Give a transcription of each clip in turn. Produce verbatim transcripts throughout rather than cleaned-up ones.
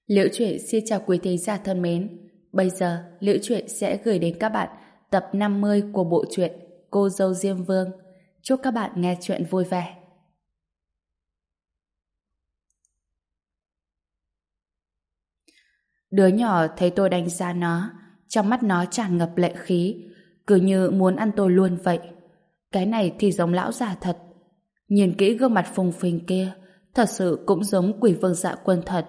Liễu Chuyện xin chào quý thính giả thân mến. Bây giờ, Liễu Chuyện sẽ gửi đến các bạn tập năm mươi của bộ truyện Cô dâu Diêm Vương. Chúc các bạn nghe chuyện vui vẻ. Đứa nhỏ thấy tôi đánh giá nó, trong mắt nó tràn ngập lệ khí, cứ như muốn ăn tôi luôn vậy. Cái này thì giống lão già thật. Nhìn kỹ gương mặt phùng phình kia, thật sự cũng giống Quỷ Vương Dạ Quân thật.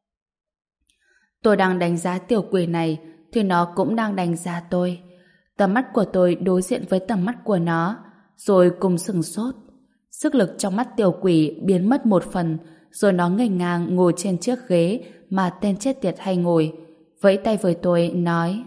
Tôi đang đánh giá tiểu quỷ này thì nó cũng đang đánh giá tôi. Tầm mắt của tôi đối diện với tầm mắt của nó, rồi cùng sửng sốt. Sức lực trong mắt tiểu quỷ biến mất một phần, rồi nó nghênh ngang ngồi trên chiếc ghế mà tên chết tiệt hay ngồi, vẫy tay với tôi nói: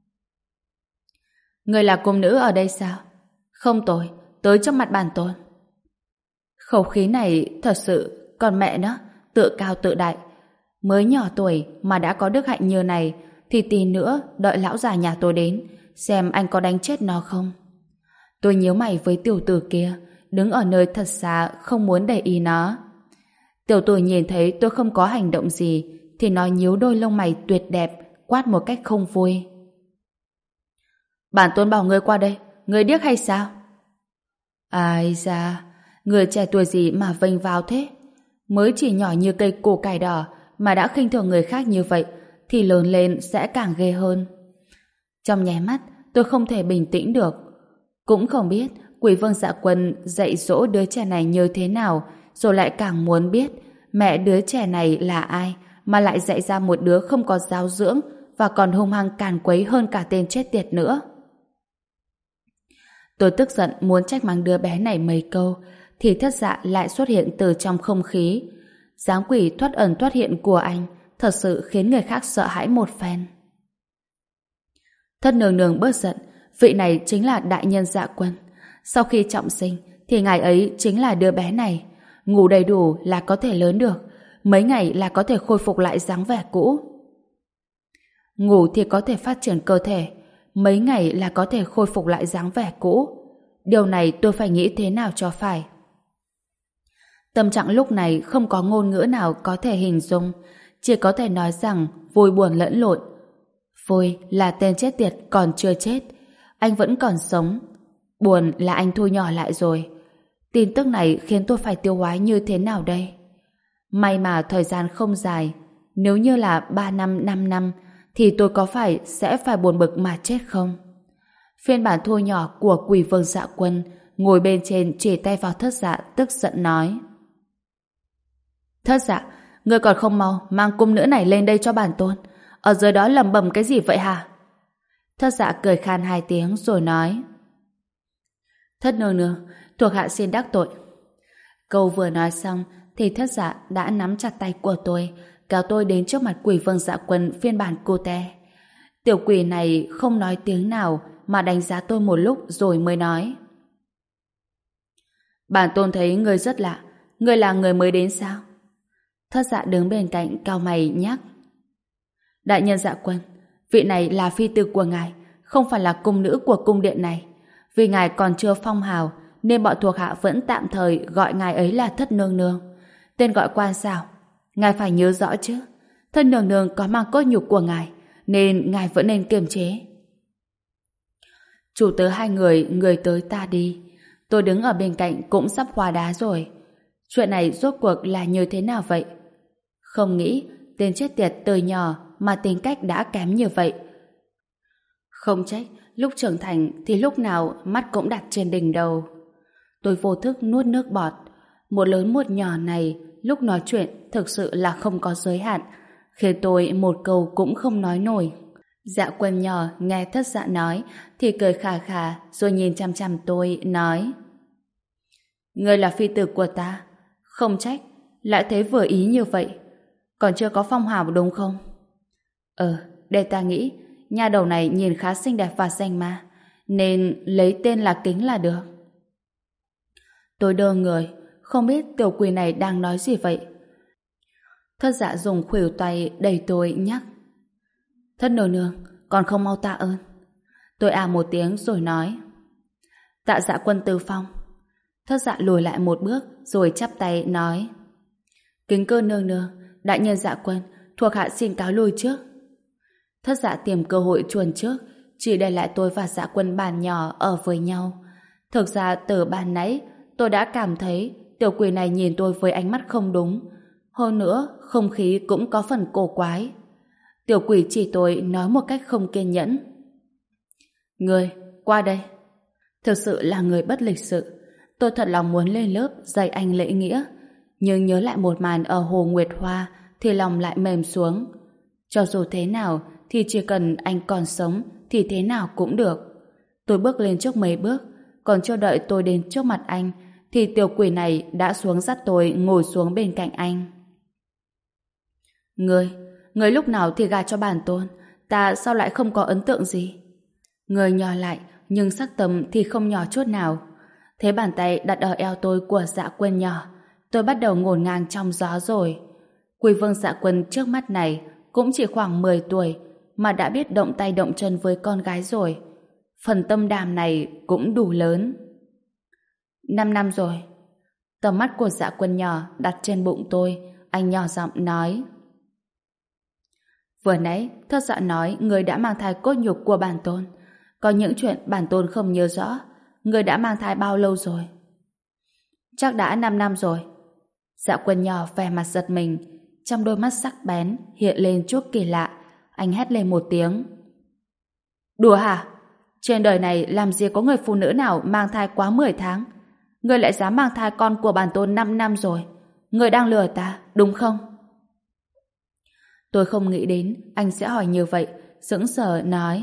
Người là cung nữ ở đây sao? Không tôi, tới trước mặt bản tôn. Khẩu khí này thật sự, còn mẹ nó, tự cao tự đại. Mới nhỏ tuổi mà đã có đức hạnh như này thì tí nữa đợi lão già nhà tôi đến xem anh có đánh chết nó không. Tôi nhíu mày với tiểu tử kia, đứng ở nơi thật xa không muốn để ý nó. Tiểu tử nhìn thấy tôi không có hành động gì thì nó nhíu đôi lông mày tuyệt đẹp, quát một cách không vui: Bản tôn bảo ngươi qua đây, ngươi điếc hay sao? Ai da, người trẻ tuổi gì mà vênh vào thế? Mới chỉ nhỏ như cây củ cải đỏ mà đã khinh thường người khác như vậy thì lớn lên sẽ càng ghê hơn. Trong nháy mắt tôi không thể bình tĩnh được. Cũng không biết Quỷ Vương Dạ Quân dạy dỗ đứa trẻ này như thế nào, rồi lại càng muốn biết mẹ đứa trẻ này là ai mà lại dạy ra một đứa không có giáo dưỡng và còn hung hăng càn quấy hơn cả tên chết tiệt nữa. Tôi tức giận muốn trách mắng đứa bé này mấy câu thì Thất Dạ lại xuất hiện từ trong không khí. Dáng quỷ thoát ẩn thoát hiện của anh thật sự khiến người khác sợ hãi một phen. Thất nương nương bớt giận, vị này chính là đại nhân Dạ Quân. Sau khi trọng sinh thì ngài ấy chính là đứa bé này. Ngủ đầy đủ là có thể lớn được, mấy ngày là có thể khôi phục lại dáng vẻ cũ. Ngủ thì có thể phát triển cơ thể, mấy ngày là có thể khôi phục lại dáng vẻ cũ. Điều này tôi phải nghĩ thế nào cho phải. Tâm trạng lúc này không có ngôn ngữ nào có thể hình dung, chỉ có thể nói rằng vui buồn lẫn lộn. Vui là tên chết tiệt còn chưa chết, anh vẫn còn sống. Buồn là anh thu nhỏ lại rồi. Tin tức này khiến tôi phải tiêu hóa như thế nào đây? May mà thời gian không dài, nếu như là ba năm, năm năm thì tôi có phải sẽ phải buồn bực mà chết không? Phiên bản thu nhỏ của Quỷ Vương Dạ Quân ngồi bên trên chỉ tay vào Thất Dạ, tức giận nói: Thất Dạ, ngươi còn không mau mang cung nữ này lên đây cho bản tôn. Ở dưới đó lẩm bẩm cái gì vậy hả? Thất Dạ cười khan hai tiếng rồi nói: Thất nương nương, thuộc hạ xin đắc tội. Câu vừa nói xong thì Thất Dạ đã nắm chặt tay của tôi, kéo tôi đến trước mặt Quỷ Vương Dạ Quân phiên bản cute. Tiểu quỷ này không nói tiếng nào mà đánh giá tôi một lúc rồi mới nói: Bản tôn thấy ngươi rất lạ, ngươi là người mới đến sao? Thất Dạ đứng bên cạnh cau mày nhắc: Đại nhân Dạ Quân, vị này là phi tử của ngài, không phải là cung nữ của cung điện này. Vì ngài còn chưa phong hào nên bọn thuộc hạ vẫn tạm thời gọi ngài ấy là Thất nương nương. Tên gọi quan sao? Ngài phải nhớ rõ chứ. Thất nương nương có mang cốt nhục của ngài nên ngài vẫn nên kiềm chế. Chủ tớ hai người, người tới ta đi. Tôi đứng ở bên cạnh cũng sắp hóa đá rồi. Chuyện này rốt cuộc là như thế nào vậy? Không nghĩ tên chết tiệt từ nhỏ mà tính cách đã kém như vậy. Không trách lúc trưởng thành thì lúc nào mắt cũng đặt trên đỉnh đầu. Tôi vô thức nuốt nước bọt. Một lớn một nhỏ này lúc nói chuyện thực sự là không có giới hạn, khiến tôi một câu cũng không nói nổi. Dạ Quân nhỏ nghe Thất Dạ nói thì cười khà khà rồi nhìn chăm chăm tôi nói: Ngươi là phi tử của ta, không trách lại thấy vừa ý như vậy. Còn chưa có phong hào đúng không? Ờ, để ta nghĩ, nha đầu này nhìn khá xinh đẹp và danh ma, nên lấy tên là Kính là được. Tôi đơ người, không biết tiểu quỷ này đang nói gì vậy. Thất Dạ dùng khuỷu tay đẩy tôi nhắc: Thất nương nương, còn không mau tạ ơn. Tôi à một tiếng rồi nói: Tạ Dạ Quân tư phong. Thất Dạ lùi lại một bước rồi chắp tay nói: Kính cơ nương nương, đại nhân Dạ Quân, Thuộc hạ xin cáo lui trước. Thất Dạ tìm cơ hội chuồn trước, chỉ để lại tôi và Dạ Quân bàn nhỏ ở với nhau. Thực ra từ ban nãy tôi đã cảm thấy tiểu quỷ này nhìn tôi với ánh mắt không đúng. Hơn nữa, không khí cũng có phần cổ quái. Tiểu quỷ chỉ tôi nói một cách không kiên nhẫn. Người, qua đây. Thực sự là người bất lịch sự. Tôi thật lòng muốn lên lớp dạy anh lễ nghĩa, nhưng nhớ lại một màn ở Hồ Nguyệt Hoa thì lòng lại mềm xuống. Cho dù thế nào thì chỉ cần anh còn sống thì thế nào cũng được. Tôi bước lên trước mấy bước, còn chưa đợi tôi đến trước mặt anh thì tiểu quỷ này đã xuống dắt tôi ngồi xuống bên cạnh anh. Người, người lúc nào thì gả cho bản tôn, ta sao lại không có ấn tượng gì? Người nhỏ lại, nhưng sắc tâm thì không nhỏ chút nào. Thế bàn tay đặt ở eo tôi của Dạ Quân nhỏ, tôi bắt đầu ngổn ngang trong gió rồi. Quỷ vương Dạ Quân trước mắt này cũng chỉ khoảng mười tuổi mà đã biết động tay động chân với con gái rồi. Phần tâm đàm này cũng đủ lớn. Năm năm rồi. Tầm mắt của Dạ Quân nhỏ đặt trên bụng tôi, anh nhỏ giọng nói. Vừa nãy, Thất Dạ nói người đã mang thai cốt nhục của bản tôn. Có những chuyện bản tôn không nhớ rõ. Người đã mang thai bao lâu rồi? Chắc đã năm năm rồi. Dạ Quân nhỏ vẻ mặt giật mình, trong đôi mắt sắc bén hiện lên chút kỳ lạ. Anh hét lên một tiếng. Đùa hả? Trên đời này làm gì có người phụ nữ nào mang thai quá mười tháng? Người lại dám mang thai con của bản tôn năm năm rồi. Người đang lừa ta, đúng không? Tôi không nghĩ đến anh sẽ hỏi như vậy, sững sờ nói.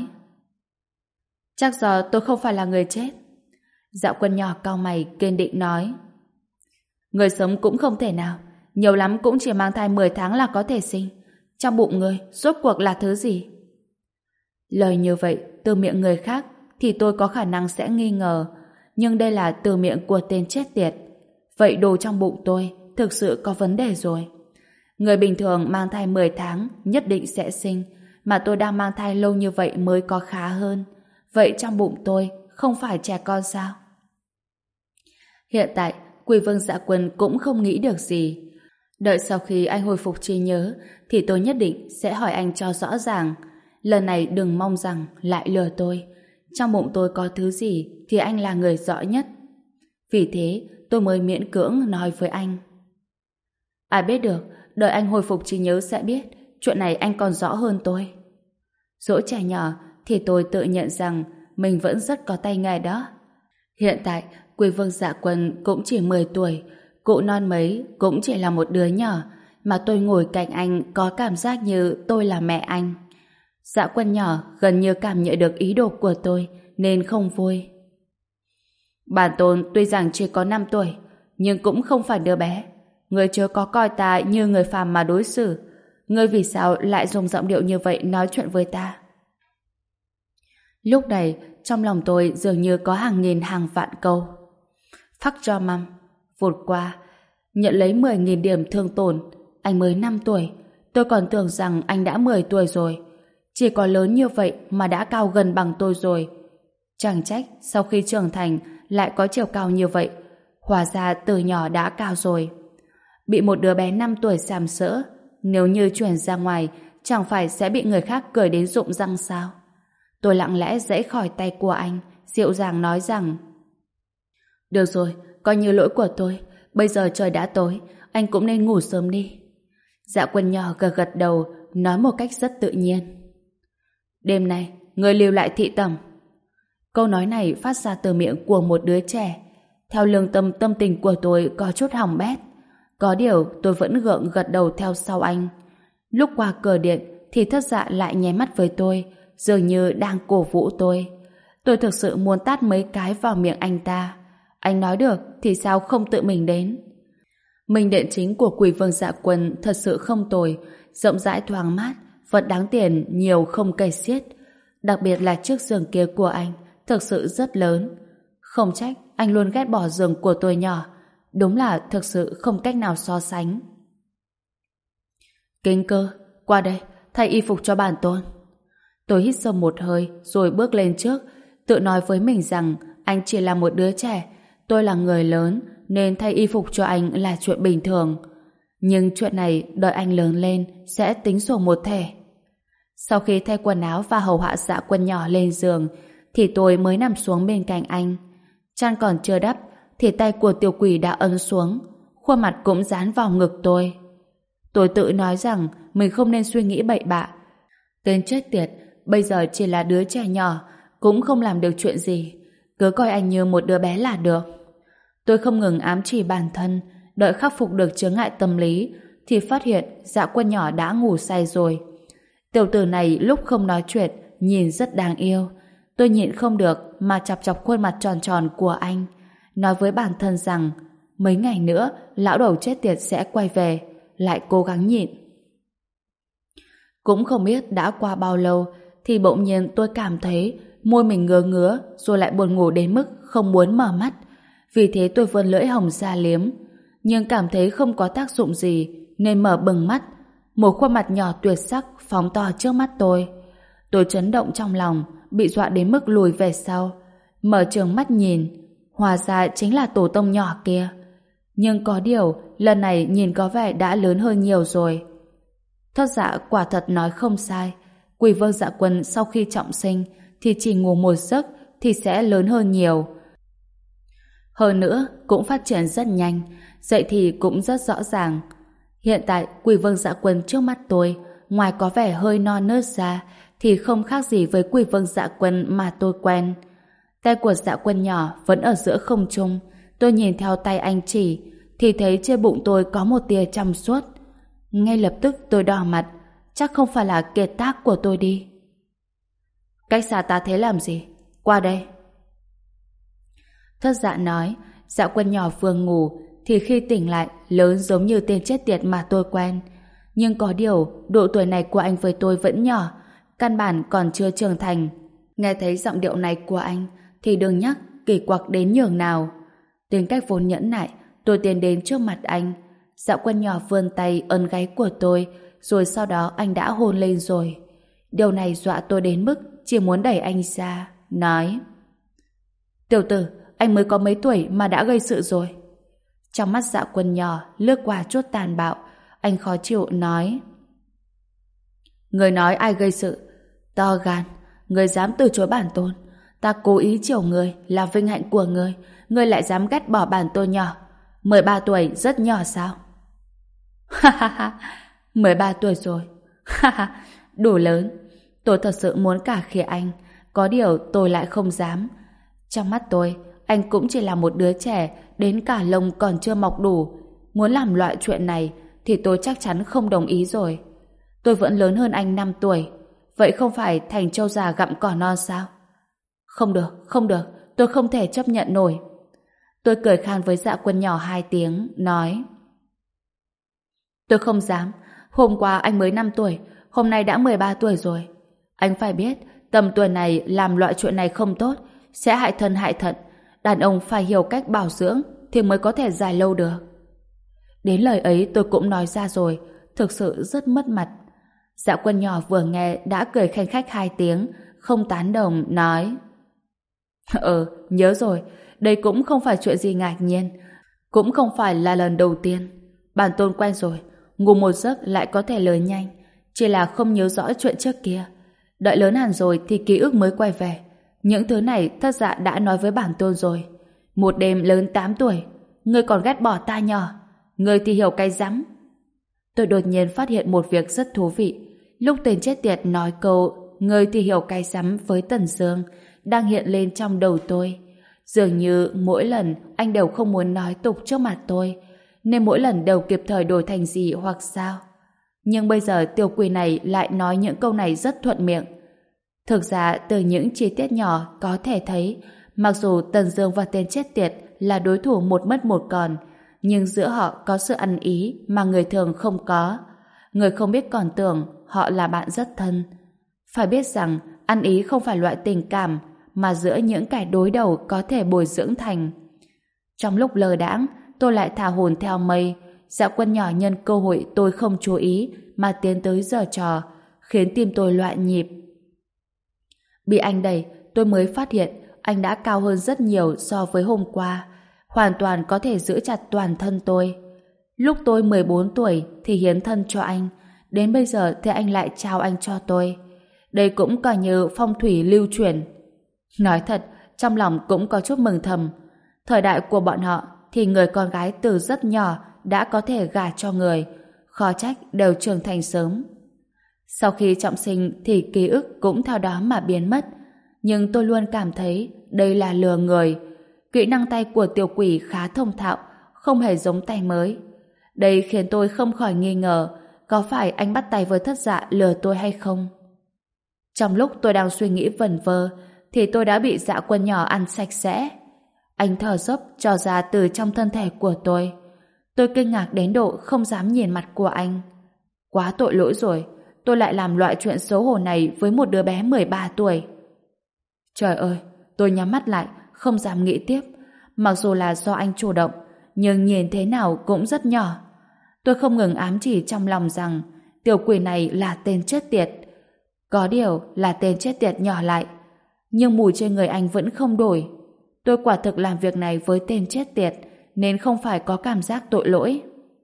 Chắc giờ tôi không phải là người chết. Dạ Quân nhỏ cau mày kiên định nói. Người sống cũng không thể nào, nhiều lắm cũng chỉ mang thai mười tháng là có thể sinh. Trong bụng người rốt cuộc là thứ gì? Lời như vậy từ miệng người khác thì tôi có khả năng sẽ nghi ngờ, nhưng đây là từ miệng của tên chết tiệt. Vậy đồ trong bụng tôi thực sự có vấn đề rồi. Người bình thường mang thai mười tháng nhất định sẽ sinh, mà tôi đang mang thai lâu như vậy mới có khá hơn. Vậy trong bụng tôi không phải trẻ con sao? Hiện tại, Quỷ vương Dạ Quân cũng không nghĩ được gì. Đợi sau khi anh hồi phục trí nhớ thì tôi nhất định sẽ hỏi anh cho rõ ràng. Lần này đừng mong rằng lại lừa tôi. Trong bụng tôi có thứ gì thì anh là người rõ nhất. Vì thế tôi mới miễn cưỡng nói với anh. Ai biết được, đợi anh hồi phục trí nhớ sẽ biết. Chuyện này anh còn rõ hơn tôi. Dỗ trẻ nhỏ thì tôi tự nhận rằng mình vẫn rất có tay nghề đó. Hiện tại Quỷ vương Dạ Quân cũng chỉ mười tuổi, cụ non mấy cũng chỉ là một đứa nhỏ, mà tôi ngồi cạnh anh có cảm giác như tôi là mẹ anh. Dạ Quân nhỏ gần như cảm nhận được ý đồ của tôi nên không vui. Bản tôn tuy rằng chỉ có năm tuổi, nhưng cũng không phải đứa bé. Người chớ có coi ta như người phàm mà đối xử. Ngươi vì sao lại dùng giọng điệu như vậy nói chuyện với ta? Lúc này trong lòng tôi dường như có hàng nghìn hàng vạn câu. Phắc cho măm, vụt qua, nhận lấy mười nghìn điểm thương tổn. Anh mới năm tuổi, tôi còn tưởng rằng anh đã mười tuổi rồi. Chỉ có lớn như vậy mà đã cao gần bằng tôi rồi. Chẳng trách sau khi trưởng thành lại có chiều cao như vậy. Hóa ra từ nhỏ đã cao rồi. Bị một đứa bé năm tuổi sàm sỡ, nếu như chuyển ra ngoài chẳng phải sẽ bị người khác cười đến rụng răng sao? Tôi lặng lẽ giãy khỏi tay của anh, dịu dàng nói rằng: Được rồi, coi như lỗi của tôi. Bây giờ trời đã tối, anh cũng nên ngủ sớm đi. Dạ Quân nhỏ gật gật đầu, nói một cách rất tự nhiên: Đêm nay, người lưu lại thị tẩm. Câu nói này phát ra từ miệng của một đứa trẻ. Theo lương tâm tâm tình của tôi có chút hỏng bét. Có điều tôi vẫn gượng gật đầu theo sau anh. Lúc qua cửa điện thì Thất Dạ lại nháy mắt với tôi, dường như đang cổ vũ tôi. Tôi thực sự muốn tát mấy cái vào miệng anh ta. Anh nói được thì sao không tự mình đến? Minh điện chính của Quỷ vương Dạ Quân thật sự không tồi, rộng rãi thoáng mát, vật đáng tiền nhiều không kể xiết. Đặc biệt là chiếc giường kia của anh thực sự rất lớn. Không trách anh luôn ghét bỏ giường của tôi nhỏ. Đúng là thực sự không cách nào so sánh. Kính Cơ, qua đây, thay y phục cho bản tôn. Tôi hít sâu một hơi rồi bước lên trước, tự nói với mình rằng anh chỉ là một đứa trẻ, tôi là người lớn nên thay y phục cho anh là chuyện bình thường. Nhưng chuyện này đợi anh lớn lên sẽ tính sổ một thể. Sau khi thay quần áo và hầu hạ Dạ Quân nhỏ lên giường thì tôi mới nằm xuống bên cạnh anh. Chăn còn chưa đắp thì tay của tiểu quỷ đã ấn xuống, khuôn mặt cũng dán vào ngực tôi. Tôi tự nói rằng mình không nên suy nghĩ bậy bạ. Tên chết tiệt bây giờ chỉ là đứa trẻ nhỏ, cũng không làm được chuyện gì, cứ coi anh như một đứa bé là được. Tôi không ngừng ám chỉ bản thân, đợi khắc phục được chướng ngại tâm lý thì phát hiện Dạ Quân nhỏ đã ngủ say rồi. Tiểu tử này lúc không nói chuyện nhìn rất đáng yêu. Tôi nhịn không được mà chọc chọc khuôn mặt tròn tròn của anh, nói với bản thân rằng mấy ngày nữa lão đầu chết tiệt sẽ quay về, lại cố gắng nhịn. Cũng không biết đã qua bao lâu thì bỗng nhiên tôi cảm thấy môi mình ngứa ngứa rồi lại buồn ngủ đến mức không muốn mở mắt. Vì thế tôi vươn lưỡi hồng ra liếm, nhưng cảm thấy không có tác dụng gì nên mở bừng mắt. Một khuôn mặt nhỏ tuyệt sắc phóng to trước mắt tôi. Tôi chấn động trong lòng, bị dọa đến mức lùi về sau. Mở trừng mắt nhìn, hóa ra chính là tổ tông nhỏ kia. Nhưng có điều, lần này nhìn có vẻ đã lớn hơn nhiều rồi. Thất Dạ quả thật nói không sai. Quỷ Vương Dạ Quân sau khi trọng sinh thì chỉ ngủ một giấc thì sẽ lớn hơn nhiều. Hơn nữa, cũng phát triển rất nhanh, dậy thì cũng rất rõ ràng. Hiện tại, Quỷ Vương Dạ Quân trước mắt tôi, ngoài có vẻ hơi non nớt ra, thì không khác gì với Quỷ Vương Dạ Quân mà tôi quen. Tay của Dạ Quân nhỏ vẫn ở giữa không trung. Tôi nhìn theo tay anh chỉ, thì thấy trên bụng tôi có một tia trong suốt. Ngay lập tức tôi đỏ mặt, chắc không phải là kiệt tác của tôi đi. Cách xa ta thế làm gì? Qua đây. Thất Dạ nói. Dạ Quân nhỏ vừa ngủ thì khi tỉnh lại lớn giống như tên chết tiệt mà tôi quen. Nhưng có điều độ tuổi này của anh với tôi vẫn nhỏ, căn bản còn chưa trưởng thành. Nghe thấy giọng điệu này của anh thì đừng nhắc kỳ quặc đến nhường nào. Tính cách vốn nhẫn nại, tôi tiến đến trước mặt anh. Dạ Quân nhỏ vươn tay ấn gáy của tôi, rồi sau đó anh đã hôn lên rồi. Điều này dọa tôi đến mức chỉ muốn đẩy anh ra, nói: Tiểu tử, anh mới có mấy tuổi mà đã gây sự rồi. Trong mắt Dạ Quân nhỏ lướt qua chút tàn bạo, anh khó chịu nói: Người nói ai gây sự? To gan, người dám từ chối bản tôn. Ta cố ý chiều người là vinh hạnh của người, người lại dám ghét bỏ bản tôn nhỏ. mười ba tuổi rất nhỏ sao? Ha ha ha, mười ba tuổi rồi. Ha ha, đủ lớn. Tôi thật sự muốn cả khịa anh, có điều tôi lại không dám. Trong mắt tôi, anh cũng chỉ là một đứa trẻ đến cả lông còn chưa mọc đủ. Muốn làm loại chuyện này thì tôi chắc chắn không đồng ý rồi. Tôi vẫn lớn hơn anh năm tuổi, vậy không phải thành trâu già gặm cỏ non sao? Không được, không được, tôi không thể chấp nhận nổi. Tôi cười khan với Dạ Quân nhỏ hai tiếng, nói: Tôi không dám. Hôm qua anh mới năm tuổi, hôm nay đã mười ba tuổi rồi. Anh phải biết, tầm tuổi này làm loại chuyện này không tốt, sẽ hại thân hại thận. Đàn ông phải hiểu cách bảo dưỡng thì mới có thể dài lâu được. Đến lời ấy tôi cũng nói ra rồi, thực sự rất mất mặt. Dạ Quân nhỏ vừa nghe đã cười khanh khách hai tiếng, không tán đồng, nói: Ờ, nhớ rồi, đây cũng không phải chuyện gì ngạc nhiên, cũng không phải là lần đầu tiên. Bản tôn quen rồi, ngủ một giấc lại có thể lớn nhanh, chỉ là không nhớ rõ chuyện trước kia. Đợi lớn hẳn rồi thì ký ức mới quay về. Những thứ này Thất Dạ đã nói với bản tôn rồi. Một đêm lớn tám tuổi, ngươi còn ghét bỏ ta nhỏ, ngươi thì hiểu cái rắm. Tôi đột nhiên phát hiện một việc rất thú vị. Lúc tên chết tiệt nói câu ngươi thì hiểu cái rắm với Tần Dương đang hiện lên trong đầu tôi. Dường như mỗi lần anh đều không muốn nói tục trước mặt tôi, nên mỗi lần đều kịp thời đổi thành gì hoặc sao. Nhưng bây giờ tiểu quỷ này lại nói những câu này rất thuận miệng. Thực ra từ những chi tiết nhỏ có thể thấy, mặc dù Tần Dương và tên chết tiệt là đối thủ một mất một còn, nhưng giữa họ có sự ăn ý mà người thường không có. Người không biết còn tưởng họ là bạn rất thân. Phải biết rằng ăn ý không phải loại tình cảm mà giữa những kẻ đối đầu có thể bồi dưỡng thành. Trong lúc lơ đãng, tôi lại thả hồn theo mây. Dạ Quân nhỏ nhân cơ hội tôi không chú ý mà tiến tới giở trò, khiến tim tôi loạn nhịp. Bị anh đẩy, tôi mới phát hiện anh đã cao hơn rất nhiều so với hôm qua, hoàn toàn có thể giữ chặt toàn thân tôi. Lúc tôi mười bốn tuổi thì hiến thân cho anh, đến bây giờ thì anh lại trao anh cho tôi. Đây cũng coi như phong thủy lưu truyền. Nói thật, trong lòng cũng có chút mừng thầm. Thời đại của bọn họ thì người con gái từ rất nhỏ đã có thể gả cho người, khó trách đều trưởng thành sớm. Sau khi trọng sinh thì ký ức cũng theo đó mà biến mất, nhưng tôi luôn cảm thấy đây là lừa người. Kỹ năng tay của tiểu quỷ khá thông thạo, không hề giống tay mới. Đây khiến tôi không khỏi nghi ngờ có phải anh bắt tay với thất dạ lừa tôi hay không. Trong lúc tôi đang suy nghĩ vẩn vơ thì tôi đã bị Dạ Quân nhỏ ăn sạch sẽ. Anh thở dốc trò ra từ trong thân thể của tôi. Tôi kinh ngạc đến độ không dám nhìn mặt của anh. Quá tội lỗi rồi, tôi lại làm loại chuyện xấu hổ này với một đứa bé mười ba tuổi. Trời ơi, tôi nhắm mắt lại, không dám nghĩ tiếp. Mặc dù là do anh chủ động, nhưng nhìn thế nào cũng rất nhỏ. Tôi không ngừng ám chỉ trong lòng rằng tiểu quỷ này là tên chết tiệt. Có điều là tên chết tiệt nhỏ lại, nhưng mùi trên người anh vẫn không đổi. Tôi quả thực làm việc này với tên chết tiệt, nên không phải có cảm giác tội lỗi.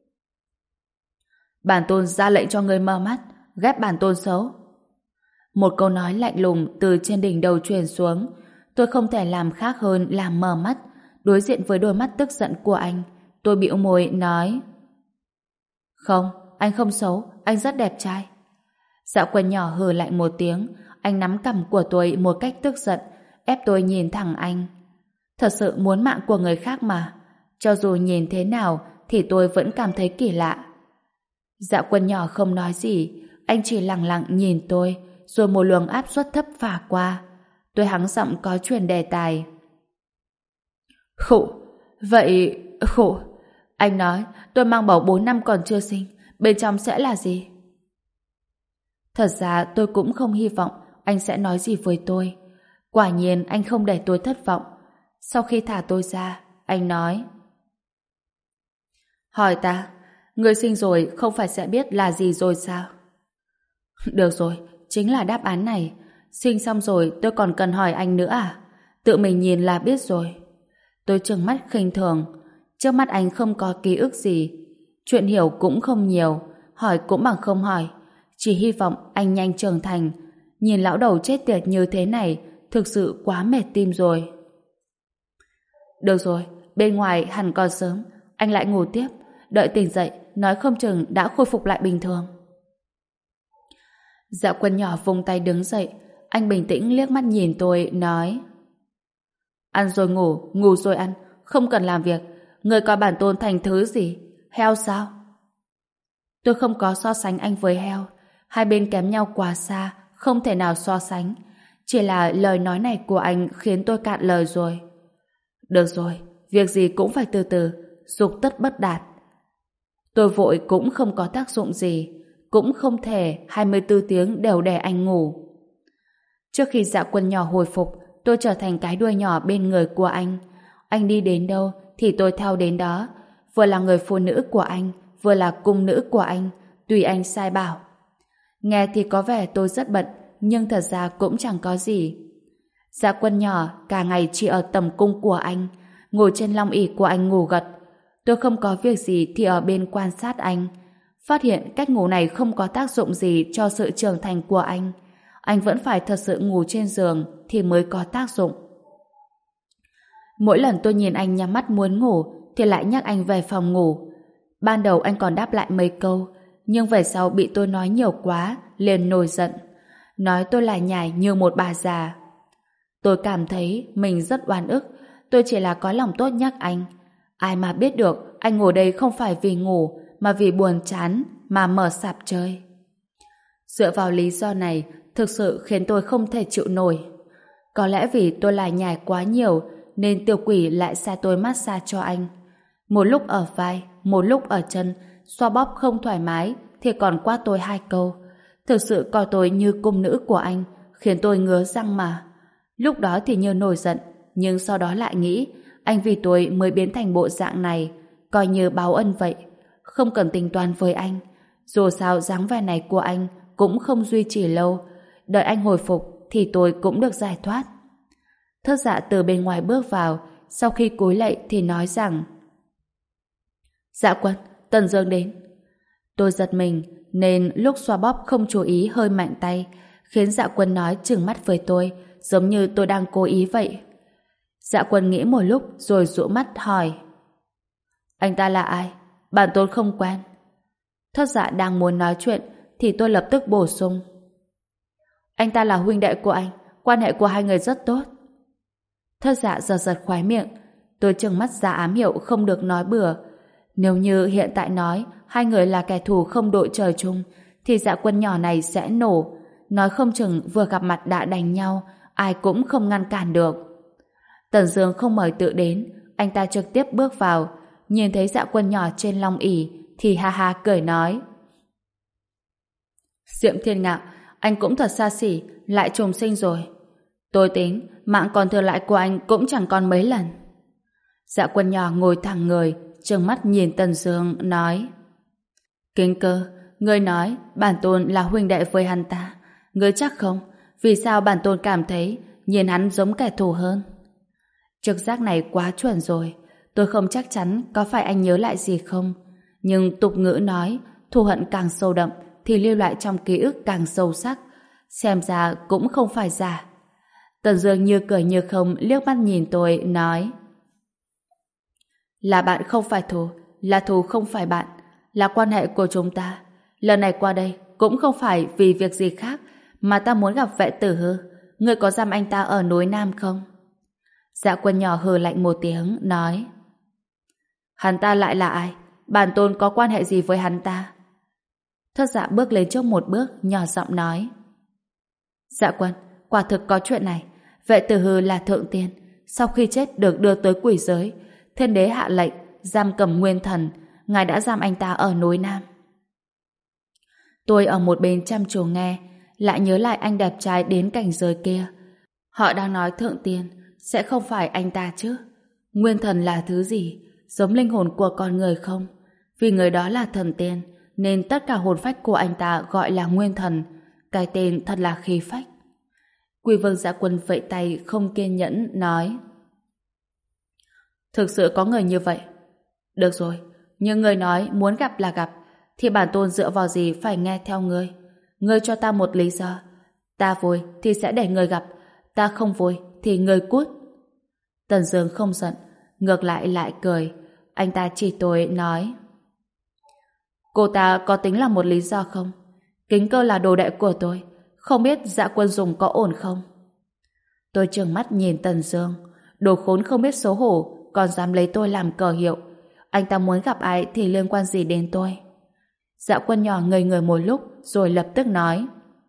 Bản tôn ra lệnh cho người mở mắt, ghép bản tôn xấu. Một câu nói lạnh lùng từ trên đỉnh đầu truyền xuống. Tôi không thể làm khác hơn là mở mắt, đối diện với đôi mắt tức giận của anh. Tôi bĩu môi nói: Không, anh không xấu, anh rất đẹp trai. Dạ Quân nhỏ hừ lạnh một tiếng, anh nắm cằm của tôi một cách tức giận, ép tôi nhìn thẳng anh. Thật sự muốn mạng của người khác mà. Cho dù nhìn thế nào thì tôi vẫn cảm thấy kỳ lạ. Dạ Quân nhỏ không nói gì, anh chỉ lặng lặng nhìn tôi, rồi một luồng áp suất thấp phả qua. Tôi hắng giọng có chuyển đề tài. Khụ, vậy... khụ. Anh nói tôi mang bầu bốn năm còn chưa sinh, bên trong sẽ là gì? Thật ra tôi cũng không hy vọng anh sẽ nói gì với tôi. Quả nhiên anh không để tôi thất vọng. Sau khi thả tôi ra, anh nói: Hỏi ta, người sinh rồi không phải sẽ biết là gì rồi sao? Được rồi, chính là đáp án này. Sinh xong rồi tôi còn cần hỏi anh nữa à? Tự mình nhìn là biết rồi. Tôi trừng mắt khinh thường. Trước mắt anh không có ký ức gì. Chuyện hiểu cũng không nhiều, hỏi cũng bằng không hỏi. Chỉ hy vọng anh nhanh trưởng thành. Nhìn lão đầu chết tiệt như thế này thực sự quá mệt tim rồi. Được rồi, bên ngoài hẳn còn sớm, anh lại ngủ tiếp. Đợi tỉnh dậy, nói không chừng đã khôi phục lại bình thường. Dạ Quân nhỏ vung tay đứng dậy. Anh bình tĩnh liếc mắt nhìn tôi, nói: Ăn rồi ngủ, ngủ rồi ăn, không cần làm việc. Người coi bản tôn thành thứ gì? Heo sao? Tôi không có so sánh anh với heo. Hai bên kém nhau quá xa, không thể nào so sánh. Chỉ là lời nói này của anh khiến tôi cạn lời rồi. Được rồi, việc gì cũng phải từ từ, dục tất bất đạt. Tôi vội cũng không có tác dụng gì, cũng không thể hai mươi tư tiếng đều để anh ngủ. Trước khi Dạ Quân nhỏ hồi phục, tôi trở thành cái đuôi nhỏ bên người của anh. Anh đi đến đâu thì tôi theo đến đó, vừa là người phụ nữ của anh, vừa là cung nữ của anh, tùy anh sai bảo. Nghe thì có vẻ tôi rất bận, nhưng thật ra cũng chẳng có gì. Dạ Quân nhỏ cả ngày chỉ ở tầm cung của anh, ngồi trên long ỷ của anh ngủ gật. Tôi không có việc gì thì ở bên quan sát anh. Phát hiện cách ngủ này không có tác dụng gì cho sự trưởng thành của anh. Anh vẫn phải thật sự ngủ trên giường thì mới có tác dụng. Mỗi lần tôi nhìn anh nhắm mắt muốn ngủ thì lại nhắc anh về phòng ngủ. Ban đầu anh còn đáp lại mấy câu, nhưng về sau bị tôi nói nhiều quá liền nổi giận, nói tôi lại nhải như một bà già. Tôi cảm thấy mình rất oan ức. Tôi chỉ là có lòng tốt nhắc anh. Ai mà biết được anh ngồi đây không phải vì ngủ mà vì buồn chán mà mở sạp chơi. Dựa vào lý do này thực sự khiến tôi không thể chịu nổi. Có lẽ vì tôi lại nhải quá nhiều nên tiểu quỷ lại sai tôi massage cho anh. Một lúc ở vai, một lúc ở chân, xoa bóp không thoải mái thì còn quát tôi hai câu. Thực sự coi tôi như cung nữ của anh, khiến tôi ngứa răng mà. Lúc đó thì như nổi giận, nhưng sau đó lại nghĩ anh vì tôi mới biến thành bộ dạng này, coi như báo ân vậy. Không cần tính toán với anh. Dù sao dáng vẻ này của anh cũng không duy trì lâu. Đợi anh hồi phục thì tôi cũng được giải thoát. Thất Dạ từ bên ngoài bước vào, sau khi cúi lạy thì nói rằng: Dạ Quân, Tần Dương đến. Tôi giật mình, nên lúc xoa bóp không chú ý hơi mạnh tay, khiến Dạ Quân nói trừng mắt với tôi, giống như tôi đang cố ý vậy. Dạ Quân nghĩ một lúc rồi dụ mắt hỏi: Anh ta là ai? Bản tôn không quen. Thất Dạ đang muốn nói chuyện thì tôi lập tức bổ sung: Anh ta là huynh đệ của anh, quan hệ của hai người rất tốt. Thất Dạ giật giật khóe miệng. Tôi trừng mắt ra ám hiệu không được nói bừa. Nếu như hiện tại nói hai người là kẻ thù không đội trời chung, thì Dạ Quân nhỏ này sẽ nổ. Nói không chừng vừa gặp mặt đã đánh nhau, ai cũng không ngăn cản được. Tần Dương không mời tự đến, anh ta trực tiếp bước vào, nhìn thấy Dạ Quân nhỏ trên long ỷ thì ha ha cười nói: Diệm Thiên Ngạo, anh cũng thật xa xỉ, lại trùng sinh rồi. Tôi tính mạng còn thừa lại của anh cũng chẳng còn mấy lần. Dạ Quân nhỏ ngồi thẳng người, trừng mắt nhìn Tần Dương nói: Kính Cơ, ngươi nói bản tôn là huynh đệ với hắn ta, ngươi chắc không? Vì sao bản tôn cảm thấy nhìn hắn giống kẻ thù hơn? Trực giác này quá chuẩn rồi. Tôi không chắc chắn có phải anh nhớ lại gì không, nhưng tục ngữ nói thù hận càng sâu đậm thì lưu lại trong ký ức càng sâu sắc. Xem ra cũng không phải giả. Tần Dương như cười như không liếc mắt nhìn tôi, nói: Là bạn không phải thù, là thù không phải bạn, là quan hệ của chúng ta. Lần này qua đây cũng không phải vì việc gì khác, mà ta muốn gặp Vệ Tử Hư. Ngươi có giam anh ta ở núi Nam không? Dạ Quân nhỏ hừ lạnh một tiếng, nói: Hắn ta lại là ai? Bản tôn có quan hệ gì với hắn ta? Thất Dạ bước lên trước một bước, nhỏ giọng nói: Dạ Quân, quả thực có chuyện này. Vệ Tử Hư là thượng tiên, sau khi chết được đưa tới quỷ giới. Thiên đế hạ lệnh giam cầm Nguyên Thần, ngài đã giam anh ta ở núi Nam. Tôi ở một bên chăm chú nghe, lại nhớ lại anh đẹp trai đến cảnh giới kia. Họ đang nói thượng tiên, sẽ không phải anh ta chứ? Nguyên Thần là thứ gì? Giống linh hồn của con người không? Vì người đó là thần tiên, nên tất cả hồn phách của anh ta gọi là Nguyên Thần. Cái tên thật là khí phách. Quỷ Vương Dạ Quân vẫy tay không kiên nhẫn nói: Thực sự có người như vậy. Được rồi, nhưng người nói muốn gặp là gặp, thì bản tôn dựa vào gì phải nghe theo ngươi? Ngươi cho ta một lý do. Ta vui thì sẽ để ngươi gặp, ta không vui thì ngươi cút. Tần Dương không giận, ngược lại lại cười. Anh ta chỉ tôi nói: Cô ta có tính là một lý do không? Kính Cơ là đồ đệ của tôi, không biết Dạ Quân dùng có ổn không? Tôi trừng mắt nhìn Tần Dương. Đồ khốn không biết xấu hổ, còn dám lấy tôi làm cờ hiệu. Anh ta muốn gặp ai thì liên quan gì đến tôi? Dạ Quân nhỏ ngây người một lúc rồi lập tức nói: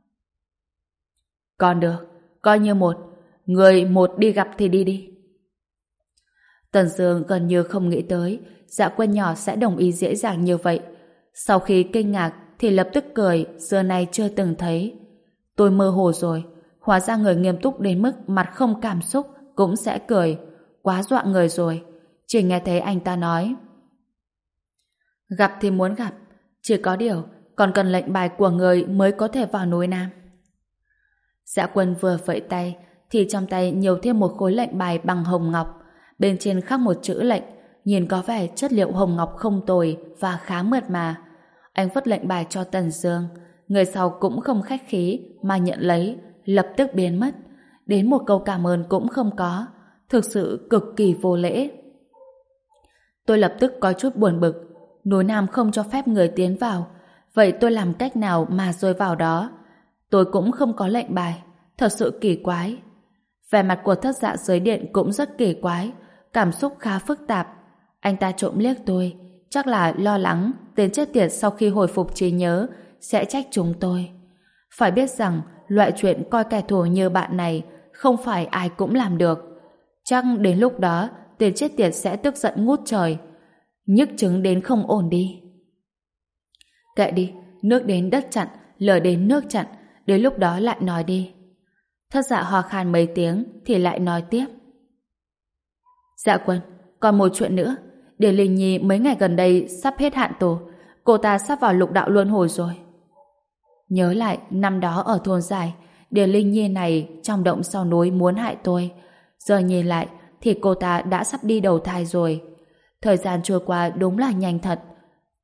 Còn được, coi như một. Người một đi gặp thì đi đi. Tần Dương gần như không nghĩ tới Dạ Quân nhỏ sẽ đồng ý dễ dàng như vậy. Sau khi kinh ngạc thì lập tức cười, xưa nay chưa từng thấy. Tôi mơ hồ rồi, hóa ra người nghiêm túc đến mức mặt không cảm xúc cũng sẽ cười. Quá dọa người rồi. Chỉ nghe thấy anh ta nói: Gặp thì muốn gặp, chỉ có điều còn cần lệnh bài của người mới có thể vào núi Nam. Dạ Quân vừa vẫy tay thì trong tay nhiều thêm một khối lệnh bài bằng hồng ngọc, bên trên khắc một chữ lệnh, nhìn có vẻ chất liệu hồng ngọc không tồi và khá mượt mà. Anh vứt lệnh bài cho Tần Dương, người sau cũng không khách khí mà nhận lấy, lập tức biến mất, đến một câu cảm ơn cũng không có, thực sự cực kỳ vô lễ. Tôi lập tức có chút buồn bực. Núi Nam không cho phép người tiến vào, vậy tôi làm cách nào mà rơi vào đó? Tôi cũng không có lệnh bài, thật sự kỳ quái. Vẻ mặt của Thất Dạ dưới điện cũng rất kỳ quái, cảm xúc khá phức tạp. Anh ta trộm liếc tôi, chắc là lo lắng tên chết tiệt sau khi hồi phục trí nhớ sẽ trách chúng tôi. Phải biết rằng loại chuyện coi kẻ thù như bạn này không phải ai cũng làm được. Chắc đến lúc đó tên chết tiệt sẽ tức giận ngút trời, nhức chứng đến không ổn đi. Kệ đi, nước đến đất chặn, lửa đến nước chặn, đến lúc đó lại nói đi. Thất Dạ ho khan mấy tiếng thì lại nói tiếp: Dạ Quân, còn một chuyện nữa. Điền Linh Nhi mấy ngày gần đây sắp hết hạn tù, cô ta sắp vào lục đạo luân hồi rồi. Nhớ lại năm đó ở thôn Giải, Điền Linh Nhi này trong động sau núi muốn hại tôi. Giờ nhìn lại thì cô ta đã sắp đi đầu thai rồi. Thời gian trôi qua đúng là nhanh thật.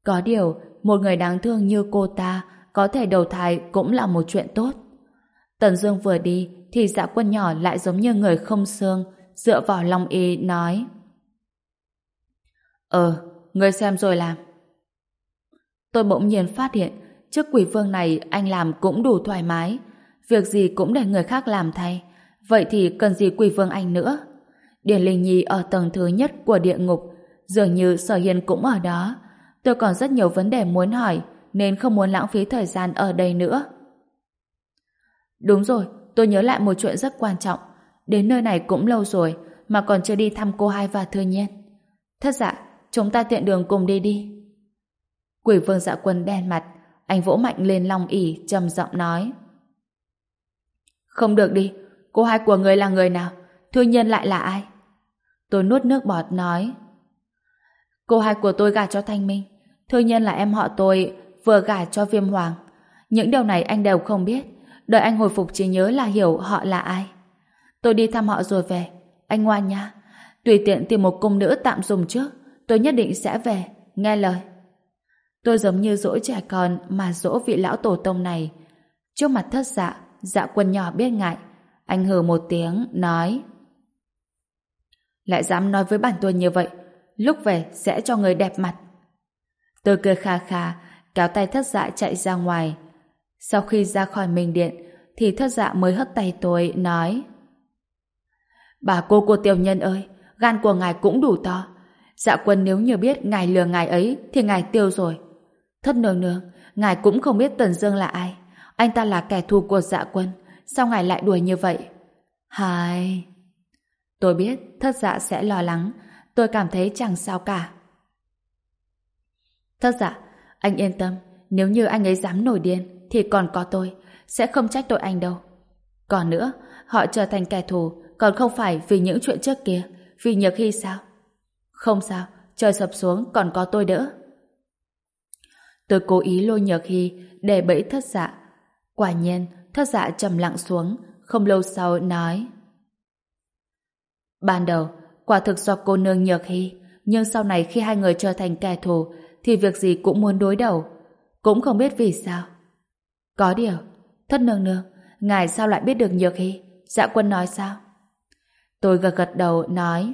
Có điều, một người đáng thương như cô ta có thể đầu thai cũng là một chuyện tốt. Tần Dương vừa đi thì Dạ Quân nhỏ lại giống như người không xương, dựa vào Long Y nói: Ờ, ngươi xem rồi làm. Tôi bỗng nhiên phát hiện trước quỷ vương này anh làm cũng đủ thoải mái, việc gì cũng để người khác làm thay. Vậy thì cần gì quỷ vương anh nữa? Điển Linh Nhi ở tầng thứ nhất của địa ngục, dường như Sở Hiên cũng ở đó. Tôi còn rất nhiều vấn đề muốn hỏi, nên không muốn lãng phí thời gian ở đây nữa. Đúng rồi, tôi nhớ lại một chuyện rất quan trọng. Đến nơi này cũng lâu rồi, mà còn chưa đi thăm cô hai và Thư Nhiên. Thất Dạ, chúng ta tiện đường cùng đi đi. Quỷ vương Dạ Quân đen mặt, anh vỗ mạnh lên Long ỷ, trầm giọng nói: Không được đi, cô hai của người là người nào? Thư Nhiên lại là ai? Tôi nuốt nước bọt nói: Cô hai của tôi gả cho Thanh Minh, Thư Nhiên là em họ tôi vừa gả cho Viêm Hoàng. Những điều này anh đều không biết, đợi anh hồi phục trí nhớ là hiểu họ là ai. Tôi đi thăm họ rồi về, anh ngoan nha. Tùy tiện tìm một cung nữ tạm dùng trước, tôi nhất định sẽ về, nghe lời. Tôi giống như dỗ trẻ con mà dỗ vị lão tổ tông này. Trước mặt Thất Dạ, Dạ Quân nhỏ biết ngại, anh hừ một tiếng nói: Lại dám nói với bản tôi như vậy, lúc về sẽ cho người đẹp mặt. Tôi cười kha kha, kéo tay Thất Dạ chạy ra ngoài. Sau khi ra khỏi Minh Điện thì Thất Dạ mới hất tay tôi nói: Bà cô của tiểu nhân ơi, gan của ngài cũng đủ to. Dạ Quân nếu như biết ngài lừa ngài ấy thì ngài tiêu rồi. Thất nương nương, ngài cũng không biết Tần Dương là ai. Anh ta là kẻ thù của Dạ Quân, sao ngài lại đùa như vậy? Hai... Tôi biết Thất Dạ sẽ lo lắng, tôi cảm thấy chẳng sao cả. Thất Dạ, anh yên tâm, nếu như anh ấy dám nổi điên thì còn có tôi, sẽ không trách tội anh đâu. Còn nữa, họ trở thành kẻ thù còn không phải vì những chuyện trước kia, vì Nhược Hy sao? Không sao, trời sập xuống còn có tôi đỡ. Tôi cố ý lôi Nhược Hy để bẫy Thất Dạ. Quả nhiên, Thất Dạ trầm lặng xuống, không lâu sau nói: Ban đầu, quả thực do cô nương Nhược Hy, nhưng sau này khi hai người trở thành kẻ thù thì việc gì cũng muốn đối đầu. Cũng không biết vì sao. Có điều, Thất nương nương, ngài sao lại biết được Nhược Hy? Dạ Quân nói sao? Tôi gật gật đầu nói: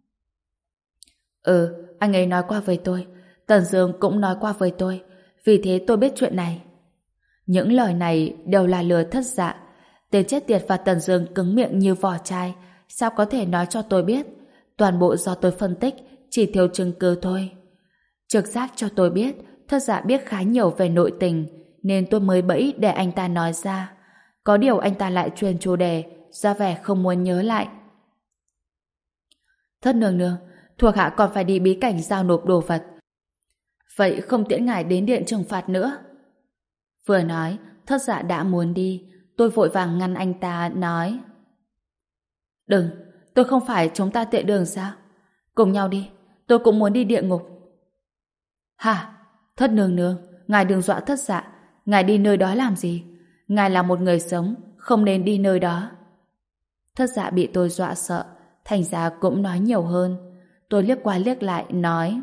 Ừ, anh ấy nói qua với tôi, Tần Dương cũng nói qua với tôi, vì thế tôi biết chuyện này. Những lời này đều là lừa Thất Dạ. Tên chết tiệt và Tần Dương cứng miệng như vỏ chai, sao có thể nói cho tôi biết? Toàn bộ do tôi phân tích, chỉ thiếu chứng cứ thôi. Trực giác cho tôi biết Thất Dạ biết khá nhiều về nội tình, nên tôi mới bẫy để anh ta nói ra. Có điều anh ta lại truyền chủ đề, ra vẻ không muốn nhớ lại. Thất nương nương, thuộc hạ còn phải đi bí cảnh giao nộp đồ vật. Vậy không tiễn ngài đến điện trừng phạt nữa. Vừa nói, Thất Dạ đã muốn đi, tôi vội vàng ngăn anh ta nói: Đừng, tôi không phải chúng ta tiện đường sao? Cùng nhau đi, tôi cũng muốn đi địa ngục. Hả? Thất nương nương, ngài đừng dọa Thất Dạ, ngài đi nơi đó làm gì? Ngài là một người sống, không nên đi nơi đó. Thất Dạ bị tôi dọa sợ, thành ra cũng nói nhiều hơn. Tôi liếc qua liếc lại nói: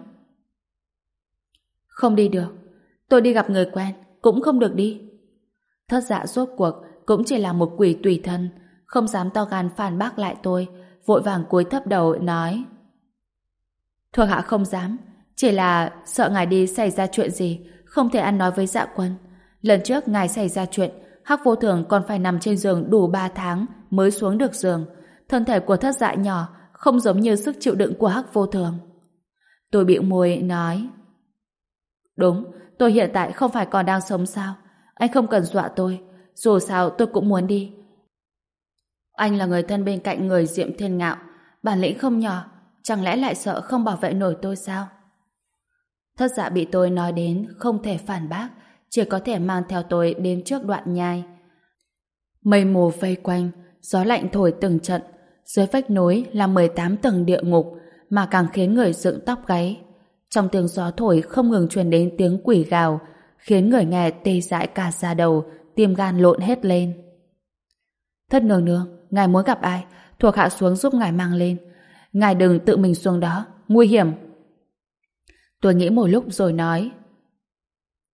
Không đi được, tôi đi gặp người quen, cũng không được đi. Thất Dạ rốt cuộc cũng chỉ là một quỷ tùy thân, không dám to gan phản bác lại tôi, vội vàng cúi thấp đầu nói: Thuộc hạ không dám, chỉ là sợ ngài đi xảy ra chuyện gì, không thể ăn nói với Dạ Quân. Lần trước ngài xảy ra chuyện, Hắc Vô Thường còn phải nằm trên giường đủ ba tháng mới xuống được giường. Thân thể của Thất Dạ nhỏ, không giống như sức chịu đựng của Hắc Vô Thường. Tôi bĩu môi nói: Đúng, tôi hiện tại không phải còn đang sống sao? Anh không cần dọa tôi, dù sao tôi cũng muốn đi. Anh là người thân bên cạnh người Diệm Thiên Ngạo, bản lĩnh không nhỏ, chẳng lẽ lại sợ không bảo vệ nổi tôi sao? Thất Dạ bị tôi nói đến không thể phản bác, chỉ có thể mang theo tôi đến trước đoạn nhai. Mây mù vây quanh, gió lạnh thổi từng trận, dưới vách núi là mười tám tầng địa ngục, mà càng khiến người dựng tóc gáy. Trong tiếng gió thổi không ngừng truyền đến tiếng quỷ gào, khiến người nghe tê dại cả da đầu, tim gan lộn hết lên. Thất nương nương, ngài muốn gặp ai? Thuộc hạ xuống giúp ngài mang lên. Ngài đừng tự mình xuống đó, nguy hiểm. Tôi nghĩ một lúc rồi nói: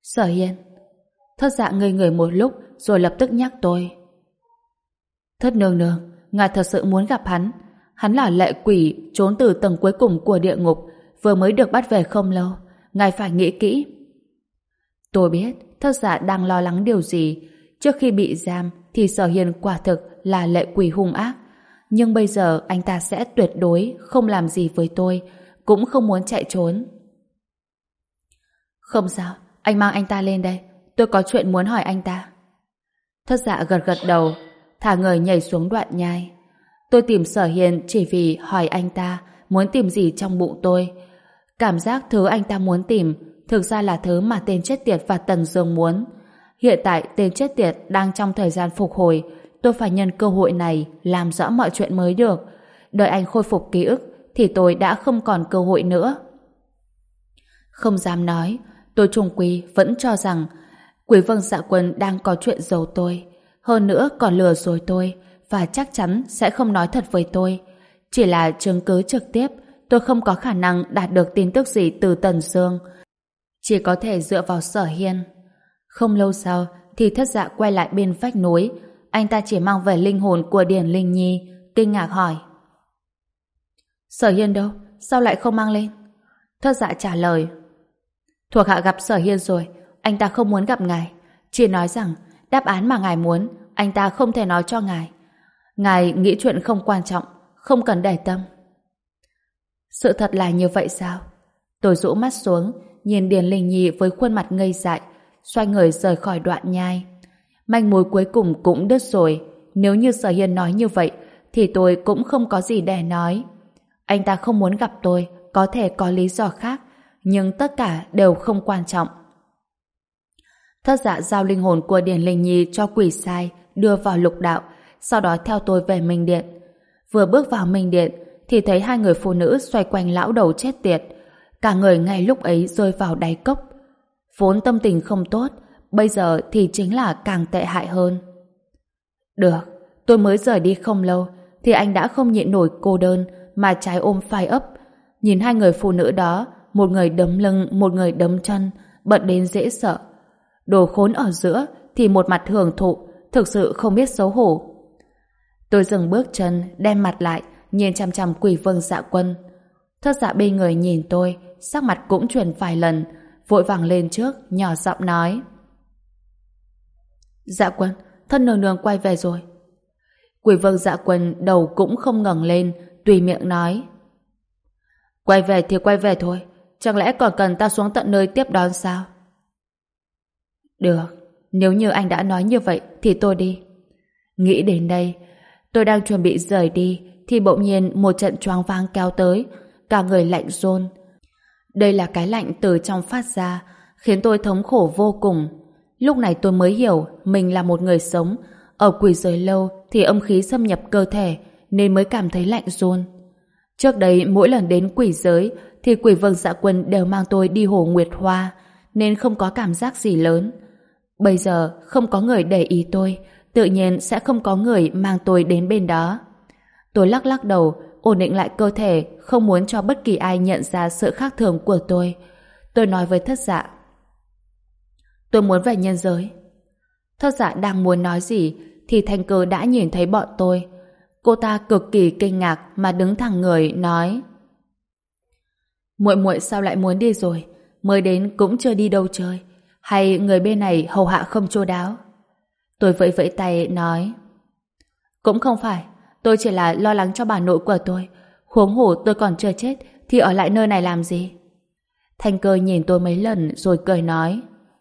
Sở Hiên. Thất Dạ ngây người một lúc rồi lập tức nhắc tôi. Thất nương nương, ngài thật sự muốn gặp hắn. Hắn là lệ quỷ trốn từ tầng cuối cùng của địa ngục, vừa mới được bắt về không lâu. Ngài phải nghĩ kỹ. Tôi biết Thất Dạ đang lo lắng điều gì. Trước khi bị giam thì Sở Hiên quả thực là lệ quỷ hung ác. Nhưng bây giờ anh ta sẽ tuyệt đối không làm gì với tôi, cũng không muốn chạy trốn. Không sao, anh mang anh ta lên đây. Tôi có chuyện muốn hỏi anh ta. Thất Dạ gật gật đầu, thả người nhảy xuống đoạn nhai. Tôi tìm Sở Hiên chỉ vì hỏi anh ta muốn tìm gì trong bụng tôi. Cảm giác thứ anh ta muốn tìm thực ra là thứ mà tên chết tiệt và Tần Dương muốn. Hiện tại tên chết tiệt đang trong thời gian phục hồi. Tôi phải nhân cơ hội này làm rõ mọi chuyện mới được. Đợi anh khôi phục ký ức thì tôi đã không còn cơ hội nữa. Không dám nói, tôi trung quy vẫn cho rằng Quỷ Vương Dạ Quân đang có chuyện giấu tôi. Hơn nữa còn lừa dối tôi, và chắc chắn sẽ không nói thật với tôi. Chỉ là chứng cứ trực tiếp, tôi không có khả năng đạt được tin tức gì từ Tần Dương. Chỉ có thể dựa vào Sở Hiên. Không lâu sau thì Thất Dạ quay lại bên vách núi. Anh ta chỉ mang về linh hồn của Điển Linh Nhi, kinh ngạc hỏi: Sở Hiên đâu? Sao lại không mang lên? Thất Dạ trả lời: Thuộc hạ gặp Sở Hiên rồi, anh ta không muốn gặp ngài, chỉ nói rằng đáp án mà ngài muốn anh ta không thể nói cho ngài. Ngài nghĩ chuyện không quan trọng, không cần để tâm. Sự thật là như vậy sao? Tôi rũ mắt xuống, nhìn Điền Linh Nhi với khuôn mặt ngây dại, xoay người rời khỏi đoạn nhai. Manh mối cuối cùng cũng đứt rồi. Nếu như Sở Hiên nói như vậy thì tôi cũng không có gì để nói. Anh ta không muốn gặp tôi, có thể có lý do khác, nhưng tất cả đều không quan trọng. Thất Dạ giao linh hồn của Điển Linh Nhi cho quỷ sai đưa vào lục đạo, sau đó theo tôi về Minh Điện. Vừa bước vào Minh Điện thì thấy hai người phụ nữ xoay quanh lão đầu chết tiệt. Cả người ngay lúc ấy rơi vào đáy cốc. Vốn tâm tình không tốt, bây giờ thì chính là càng tệ hại hơn. Được, tôi mới rời đi không lâu thì anh đã không nhịn nổi cô đơn mà trái ôm phai ấp. Nhìn hai người phụ nữ đó, một người đấm lưng, một người đấm chân, bận đến dễ sợ. Đồ khốn ở giữa thì một mặt hưởng thụ, thực sự không biết xấu hổ. Tôi dừng bước chân, đem mặt lại, nhìn chằm chằm Quỷ Vương Dạ Quân. Thất Dạ bên người nhìn tôi, sắc mặt cũng chuyển vài lần, vội vàng lên trước, nhỏ giọng nói: Dạ Quân, thân nương nương quay về rồi. Quỷ Vương Dạ Quân đầu cũng không ngẩng lên, tùy miệng nói: Quay về thì quay về thôi, chẳng lẽ còn cần ta xuống tận nơi tiếp đón sao? Được, nếu như anh đã nói như vậy thì tôi đi. Nghĩ đến đây, tôi đang chuẩn bị rời đi thì bỗng nhiên một trận choáng váng kéo tới, cả người lạnh run. Đây là cái lạnh từ trong phát ra, khiến tôi thống khổ vô cùng. Lúc này tôi mới hiểu mình là một người sống. Ở quỷ giới lâu thì âm khí xâm nhập cơ thể nên mới cảm thấy lạnh run. Trước đây mỗi lần đến quỷ giới thì Quỷ Vương Dạ Quân đều mang tôi đi hồ Nguyệt Hoa nên không có cảm giác gì lớn. Bây giờ không có người để ý tôi, tự nhiên sẽ không có người mang tôi đến bên đó. Tôi lắc lắc đầu, ổn định lại cơ thể, không muốn cho bất kỳ ai nhận ra sự khác thường của tôi. Tôi nói với Thất Dạ: Tôi muốn về nhân giới. Thất Dạ đang muốn nói gì thì Thanh Cơ đã nhìn thấy bọn tôi. Cô ta cực kỳ kinh ngạc mà đứng thẳng người nói: Muội muội sao lại muốn đi rồi? Mới đến cũng chưa đi đâu chơi, hay người bên này hầu hạ không chu đáo? Tôi vẫy vẫy tay nói: Cũng không phải, tôi chỉ là lo lắng cho bà nội của tôi. Huống hồ tôi còn chưa chết thì ở lại nơi này làm gì? Thanh Cơ nhìn tôi mấy lần rồi cười nói: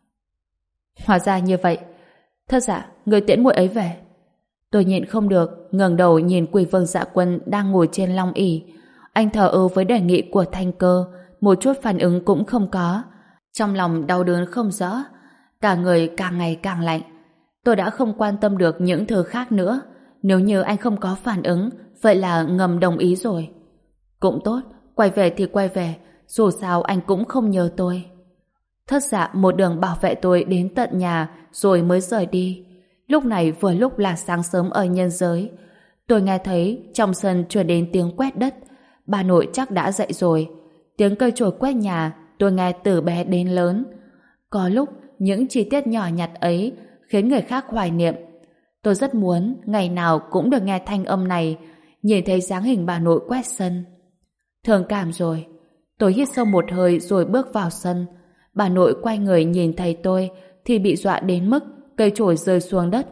Hóa ra như vậy. Thất Dạ, người tiễn muội ấy về. Tôi nhịn không được, ngẩng đầu nhìn Quỷ Vương Dạ Quân đang ngồi trên long ỷ. Anh thờ ơ với đề nghị của Thanh Cơ, một chút phản ứng cũng không có. Trong lòng đau đớn không rõ, cả người càng ngày càng lạnh. Tôi đã không quan tâm được những thứ khác nữa. Nếu như anh không có phản ứng, vậy là ngầm đồng ý rồi. Cũng tốt, quay về thì quay về, dù sao anh cũng không nhớ tôi. Thất Dạ một đường bảo vệ tôi đến tận nhà rồi mới rời đi. Lúc này vừa lúc là sáng sớm ở nhân giới. Tôi nghe thấy trong sân truyền đến tiếng quét đất. Bà nội chắc đã dậy rồi. Tiếng cây chổi quét nhà tôi nghe từ bé đến lớn. Có lúc những chi tiết nhỏ nhặt ấy khiến người khác hoài niệm. Tôi rất muốn ngày nào cũng được nghe thanh âm này, nhìn thấy dáng hình bà nội quét sân. Thương cảm rồi. Tôi hít sâu một hơi rồi bước vào sân. Bà nội quay người nhìn thấy tôi thì bị dọa đến mức cây chổi rơi xuống đất.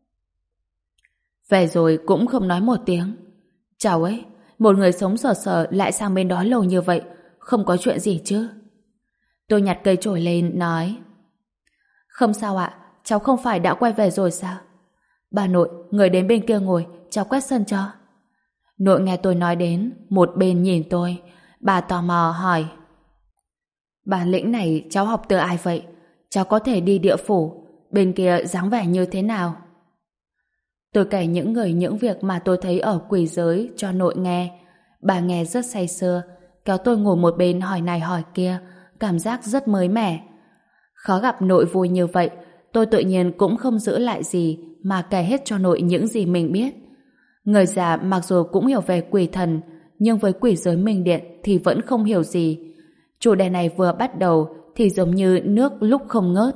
Về rồi cũng không nói một tiếng. Cháu ấy, một người sống sờ sờ lại sang bên đó lâu như vậy, không có chuyện gì chứ? Tôi nhặt cây chổi lên nói: Không sao ạ, cháu không phải đã quay về rồi sao? Bà nội, người đến bên kia ngồi, cháu quét sân cho. Nội nghe tôi nói đến, một bên nhìn tôi, bà tò mò hỏi: Bản lĩnh này cháu học từ ai vậy? Cháu có thể đi địa phủ, bên kia dáng vẻ như thế nào? Tôi kể những người những việc mà tôi thấy ở quỷ giới cho nội nghe. Bà nghe rất say sưa, kéo tôi ngồi một bên hỏi này hỏi kia, cảm giác rất mới mẻ. Khó gặp nội vui như vậy, tôi tự nhiên cũng không giữ lại gì mà kể hết cho nội những gì mình biết. Người già mặc dù cũng hiểu về quỷ thần, nhưng với quỷ giới Minh Điện thì vẫn không hiểu gì. Chủ đề này vừa bắt đầu thì giống như nước lúc không ngớt.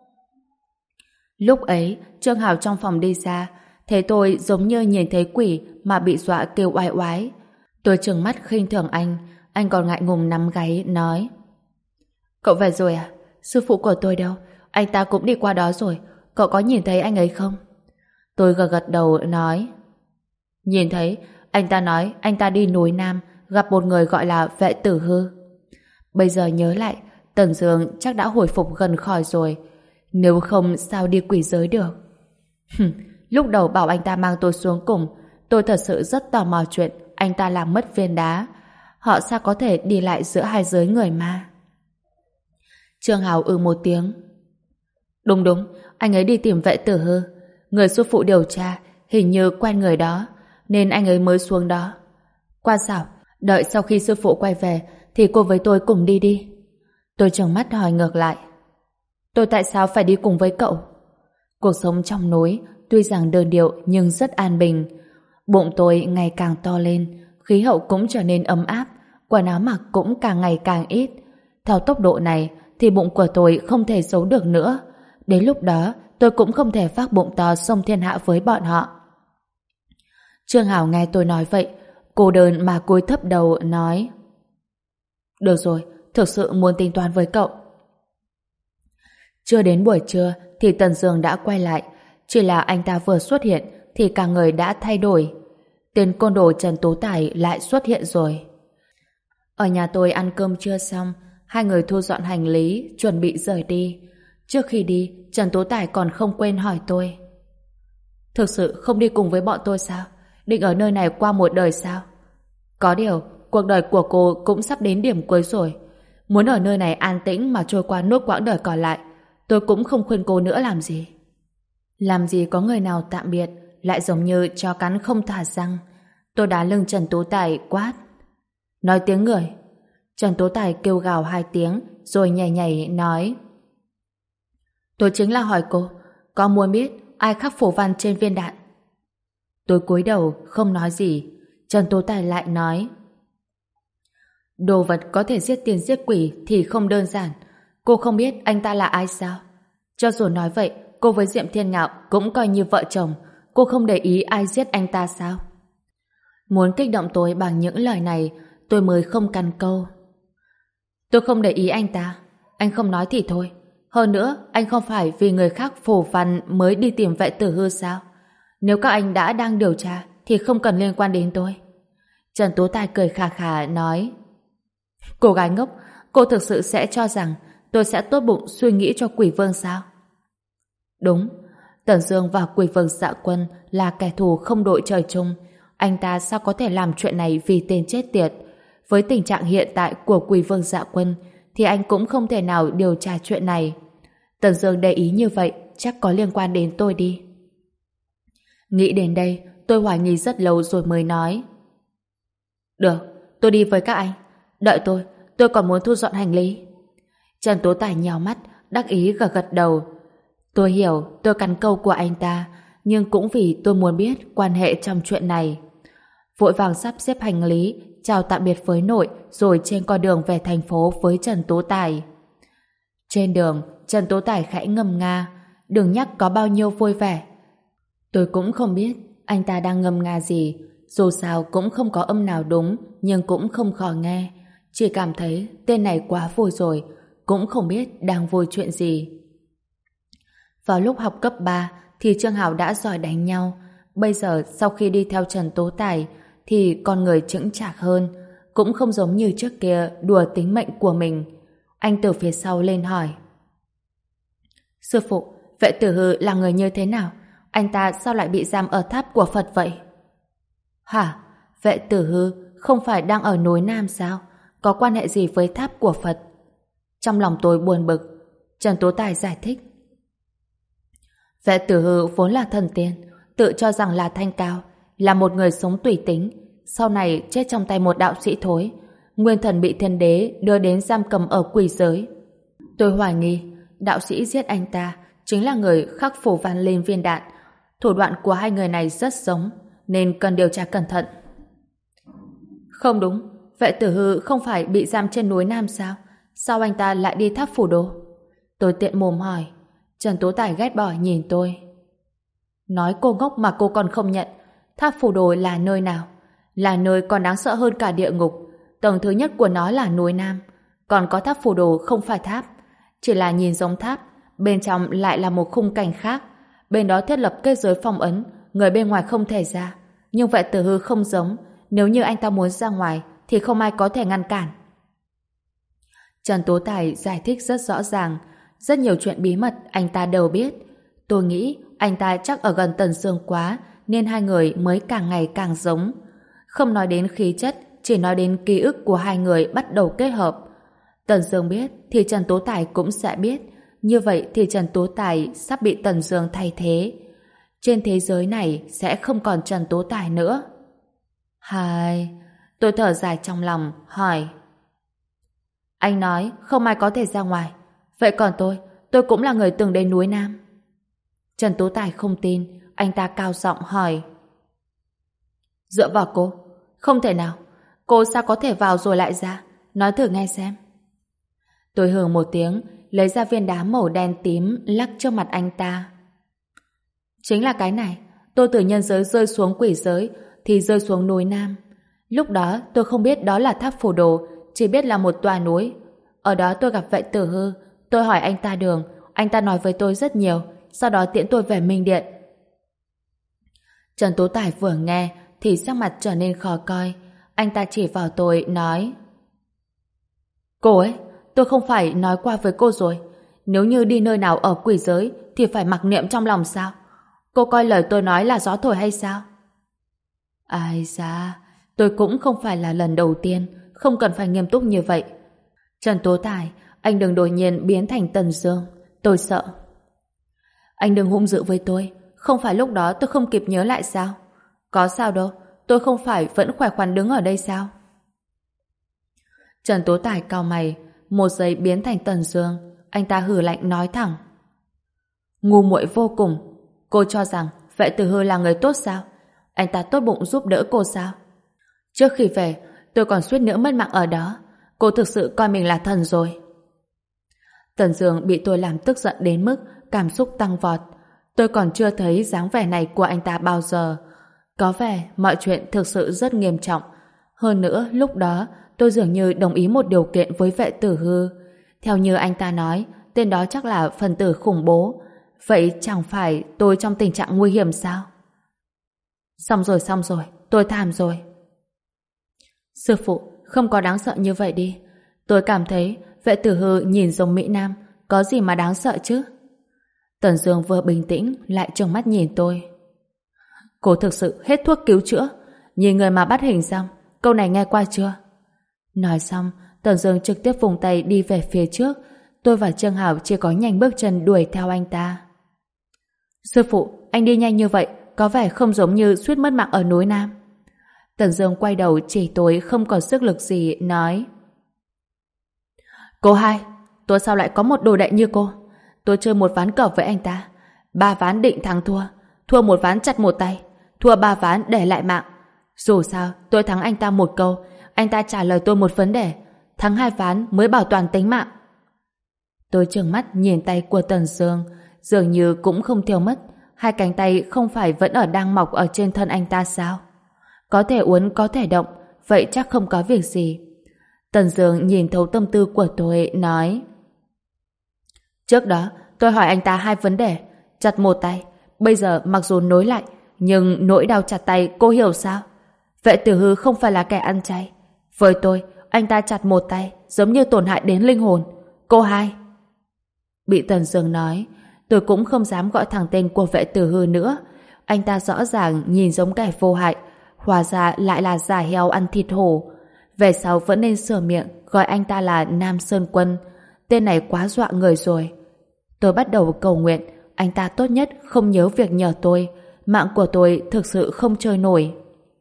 Lúc ấy, Trương Hào trong phòng đi ra, thấy tôi giống như nhìn thấy quỷ mà bị dọa kêu oai oái. Tôi trừng mắt khinh thường anh, anh còn ngại ngùng nắm gáy nói: Cậu về rồi à? Sư phụ của tôi đâu? Anh ta cũng đi qua đó rồi, cậu có nhìn thấy anh ấy không? Tôi gật gật đầu nói: Nhìn thấy, anh ta nói anh ta đi núi Nam gặp một người gọi là Vệ Tử Hư. Bây giờ nhớ lại, Tần Dương chắc đã hồi phục gần khỏi rồi, nếu không sao đi quỷ giới được. Lúc đầu bảo anh ta mang tôi xuống cùng, tôi thật sự rất tò mò chuyện anh ta làm mất viên đá. Họ sao có thể đi lại giữa hai giới người ma? Trương Hào ừ một tiếng. Đúng đúng, anh ấy đi tìm Vệ Tử Hư. Người sư phụ điều tra hình như quen người đó, nên anh ấy mới xuống đó. Qua xảo, đợi sau khi sư phụ quay về thì cô với tôi cùng đi đi. Tôi trừng mắt hỏi ngược lại: Tôi tại sao phải đi cùng với cậu? Cuộc sống trong núi tuy rằng đơn điệu nhưng rất an bình. Bụng tôi ngày càng to lên, khí hậu cũng trở nên ấm áp, quần áo mặc cũng càng ngày càng ít. Theo tốc độ này thì bụng của tôi không thể giấu được nữa. Đến lúc đó tôi cũng không thể vác bụng to xông thiên hạ với bọn họ. Trương Hảo nghe tôi nói vậy, cô đơn mà cúi thấp đầu nói: Được rồi, thực sự muốn tính toán với cậu. Chưa đến buổi trưa thì Tần Dương đã quay lại, chỉ là anh ta vừa xuất hiện thì cả người đã thay đổi. Tên côn đồ Trần Tú Tài lại xuất hiện rồi. Ở nhà tôi ăn cơm trưa xong, hai người thu dọn hành lý, chuẩn bị rời đi. Trước khi đi, Trần Tú Tài còn không quên hỏi tôi: Thực sự không đi cùng với bọn tôi sao? Định ở nơi này qua một đời sao? Có điều, cuộc đời của cô cũng sắp đến điểm cuối rồi. Muốn ở nơi này an tĩnh mà trôi qua nốt quãng đời còn lại, tôi cũng không khuyên cô nữa làm gì. Làm gì có người nào tạm biệt lại giống như chó cắn không thả răng. Tôi đá lưng Trần Tú Tài quát: Nói tiếng người. Trần Tú Tài kêu gào hai tiếng rồi nhảy nhảy nói: Tôi chính là hỏi cô, có muốn biết ai khắc phù văn trên viên đạn? Tôi cúi đầu không nói gì. Trần Tú Tài lại nói: Đồ vật có thể giết tiền giết quỷ thì không đơn giản. Cô không biết anh ta là ai sao? Cho dù nói vậy, cô với Diệm Thiên Ngạo cũng coi như vợ chồng. Cô không để ý ai giết anh ta sao? Muốn kích động tôi bằng những lời này, tôi mới không căn câu. Tôi không để ý anh ta. Anh không nói thì thôi. Hơn nữa, anh không phải vì người khác phù văn mới đi tìm Vệ Tử Hư sao? Nếu các anh đã đang điều tra thì không cần liên quan đến tôi. Trần Tú Tài cười khà khà nói: Cô gái ngốc, cô thực sự sẽ cho rằng tôi sẽ tốt bụng suy nghĩ cho Quỷ Vương sao? Đúng, Tần Dương và Quỷ Vương Dạ Quân là kẻ thù không đội trời chung. Anh ta sao có thể làm chuyện này vì tên chết tiệt? Với tình trạng hiện tại của Quỷ Vương Dạ Quân thì anh cũng không thể nào điều tra chuyện này. Tần Dương để ý như vậy chắc có liên quan đến tôi đi. Nghĩ đến đây, tôi hoài nghi rất lâu rồi mới nói: Được, tôi đi với các anh. Đợi tôi, tôi còn muốn thu dọn hành lý. Trần Tố Tài nhào mắt, đắc ý gật gật đầu. Tôi hiểu, tôi cắn câu của anh ta, nhưng cũng vì tôi muốn biết quan hệ trong chuyện này. Vội vàng sắp xếp hành lý, chào tạm biệt với nội, rồi trên con đường về thành phố với Trần Tố Tài. Trên đường, Trần Tố Tài khẽ ngâm nga, đừng nhắc có bao nhiêu vui vẻ. Tôi cũng không biết anh ta đang ngâm nga gì, dù sao cũng không có âm nào đúng, nhưng cũng không khó nghe. Chỉ cảm thấy tên này quá vui rồi, cũng không biết đang vui chuyện gì. Vào lúc học cấp ba thì Trương Hảo đã giỏi đánh nhau. Bây giờ sau khi đi theo Trần Tố Tài thì con người chững chạc hơn, cũng không giống như trước kia đùa tính mệnh của mình. Anh từ phía sau lên hỏi: Sư phụ, Vệ Tử Hư là người như thế nào? Anh ta sao lại bị giam ở tháp của Phật vậy? Hả? Vệ Tử Hư không phải đang ở núi Nam sao? Có quan hệ gì với tháp của Phật? Trong lòng tôi buồn bực. Trần Tố Tài giải thích: Vệ Tử Hư vốn là thần tiên, tự cho rằng là thanh cao, là một người sống tùy tính, sau này chết trong tay một đạo sĩ thối. Nguyên thần bị thiên đế đưa đến giam cầm ở quỷ giới. Tôi hoài nghi đạo sĩ giết anh ta chính là người khắc phủ van lên viên đạn. Thủ đoạn của hai người này rất giống, nên cần điều tra cẩn thận. Không đúng, Vệ Tử Hư không phải bị giam trên núi Nam sao? Sao anh ta lại đi tháp Phủ Đồ? Tôi tiện mồm hỏi. Trần Tố Tài ghét bỏ nhìn tôi. Nói cô ngốc mà cô còn không nhận. Tháp Phủ Đồ là nơi nào? Là nơi còn đáng sợ hơn cả địa ngục. Tầng thứ nhất của nó là núi Nam. Còn có tháp Phủ Đồ không phải tháp, chỉ là nhìn giống tháp, bên trong lại là một khung cảnh khác. Bên đó thiết lập kết giới phong ấn, người bên ngoài không thể ra. Nhưng Vệ Tử Hư không giống, nếu như anh ta muốn ra ngoài thì không ai có thể ngăn cản. Trần Tố Tài giải thích rất rõ ràng, rất nhiều chuyện bí mật anh ta đều biết. Tôi nghĩ anh ta chắc ở gần Tần Dương quá, nên hai người mới càng ngày càng giống. Không nói đến khí chất, chỉ nói đến ký ức của hai người bắt đầu kết hợp. Tần Dương biết thì Trần Tố Tài cũng sẽ biết. Như vậy thì Trần Tố Tài sắp bị Tần Dương thay thế. Trên thế giới này sẽ không còn Trần Tố Tài nữa. Hai... Tôi thở dài trong lòng, hỏi: Anh nói không ai có thể ra ngoài. Vậy còn tôi, tôi cũng là người từng đến núi Nam. Trần Tố Tài không tin, anh ta cao giọng hỏi: Dựa vào cô, không thể nào. Cô sao có thể vào rồi lại ra? Nói thử nghe xem. Tôi hừ một tiếng, lấy ra viên đá màu đen tím lắc trước mặt anh ta. Chính là cái này, tôi từ nhân giới rơi xuống quỷ giới thì rơi xuống núi Nam. Lúc đó tôi không biết đó là tháp Phủ Đồ, chỉ biết là một tòa núi. Ở đó tôi gặp Vệ Tử Hư, tôi hỏi anh ta đường, anh ta nói với tôi rất nhiều, sau đó tiễn tôi về Minh Điện. Trần Tố Tài vừa nghe thì sắc mặt trở nên khó coi. Anh ta chỉ vào tôi nói: Cô ấy, tôi không phải nói qua với cô rồi, nếu như đi nơi nào ở quỷ giới thì phải mặc niệm trong lòng sao? Cô coi lời tôi nói là gió thổi hay sao? Ai da, tôi cũng không phải là lần đầu tiên, không cần phải nghiêm túc như vậy. Trần Tố Tài, anh đừng đột nhiên biến thành Tần Dương, tôi sợ. Anh đừng hung dữ với tôi, không phải lúc đó tôi không kịp nhớ lại sao? Có sao đâu, tôi không phải vẫn khỏe khoắn đứng ở đây sao? Trần Tố Tài cau mày, một giây biến thành Tần Dương, anh ta hừ lạnh nói thẳng: Ngu muội vô cùng, cô cho rằng Vệ Tử Hư là người tốt sao? Anh ta tốt bụng giúp đỡ cô sao? Trước khi về, tôi còn suýt nữa mất mạng ở đó. Cô thực sự coi mình là thần rồi. Tần Dương bị tôi làm tức giận đến mức cảm xúc tăng vọt. Tôi còn chưa thấy dáng vẻ này của anh ta bao giờ. Có vẻ mọi chuyện thực sự rất nghiêm trọng. Hơn nữa, lúc đó tôi dường như đồng ý một điều kiện với Vệ Tử Hư. Theo như anh ta nói, tên đó chắc là phần tử khủng bố. Vậy chẳng phải tôi trong tình trạng nguy hiểm sao? Xong rồi, xong rồi, tôi thảm rồi. Sư phụ, không có đáng sợ như vậy đi. Tôi cảm thấy Vệ Tử Hư nhìn giống Mỹ Nam, có gì mà đáng sợ chứ? Tần Dương vừa bình tĩnh lại trừng mắt nhìn tôi. Cô thực sự hết thuốc cứu chữa, nhìn người mà bắt hình xong, câu này nghe qua chưa? Nói xong, Tần Dương trực tiếp vùng tay đi về phía trước. Tôi và Trương Hảo chỉ có nhanh bước chân đuổi theo anh ta. Sư phụ, anh đi nhanh như vậy, có vẻ không giống như suýt mất mạng ở núi Nam. Tần Dương quay đầu chỉ tôi không còn sức lực gì, nói: Cô hai, tôi sao lại có một đồ đệ như cô? Tôi chơi một ván cờ với anh ta, ba ván định thắng thua, thua một ván chặt một tay, thua ba ván để lại mạng. Dù sao, tôi thắng anh ta một câu, anh ta trả lời tôi một vấn đề, thắng hai ván mới bảo toàn tính mạng. Tôi trừng mắt nhìn tay của Tần Dương, dường như cũng không tiêu mất. Hai cánh tay không phải vẫn ở đang mọc ở trên thân anh ta sao? Có thể uốn, có thể động, vậy chắc không có việc gì. Tần Dương nhìn thấu tâm tư của tôi, nói: Trước đó, tôi hỏi anh ta hai vấn đề. Chặt một tay, bây giờ mặc dù nối lại, nhưng nỗi đau chặt tay cô hiểu sao? Vệ Tử Hư không phải là kẻ ăn chay. Với tôi, anh ta chặt một tay giống như tổn hại đến linh hồn. Cô hai. Bị Tần Dương nói, tôi cũng không dám gọi thẳng tên của Vệ Tử Hư nữa. Anh ta rõ ràng nhìn giống kẻ vô hại, hóa ra lại là giả heo ăn thịt hổ. Về sau vẫn nên sửa miệng gọi anh ta là Nam Sơn Quân. Tên này quá dọa người rồi. Tôi bắt đầu cầu nguyện anh ta tốt nhất không nhớ việc nhờ tôi. Mạng của tôi thực sự không chơi nổi.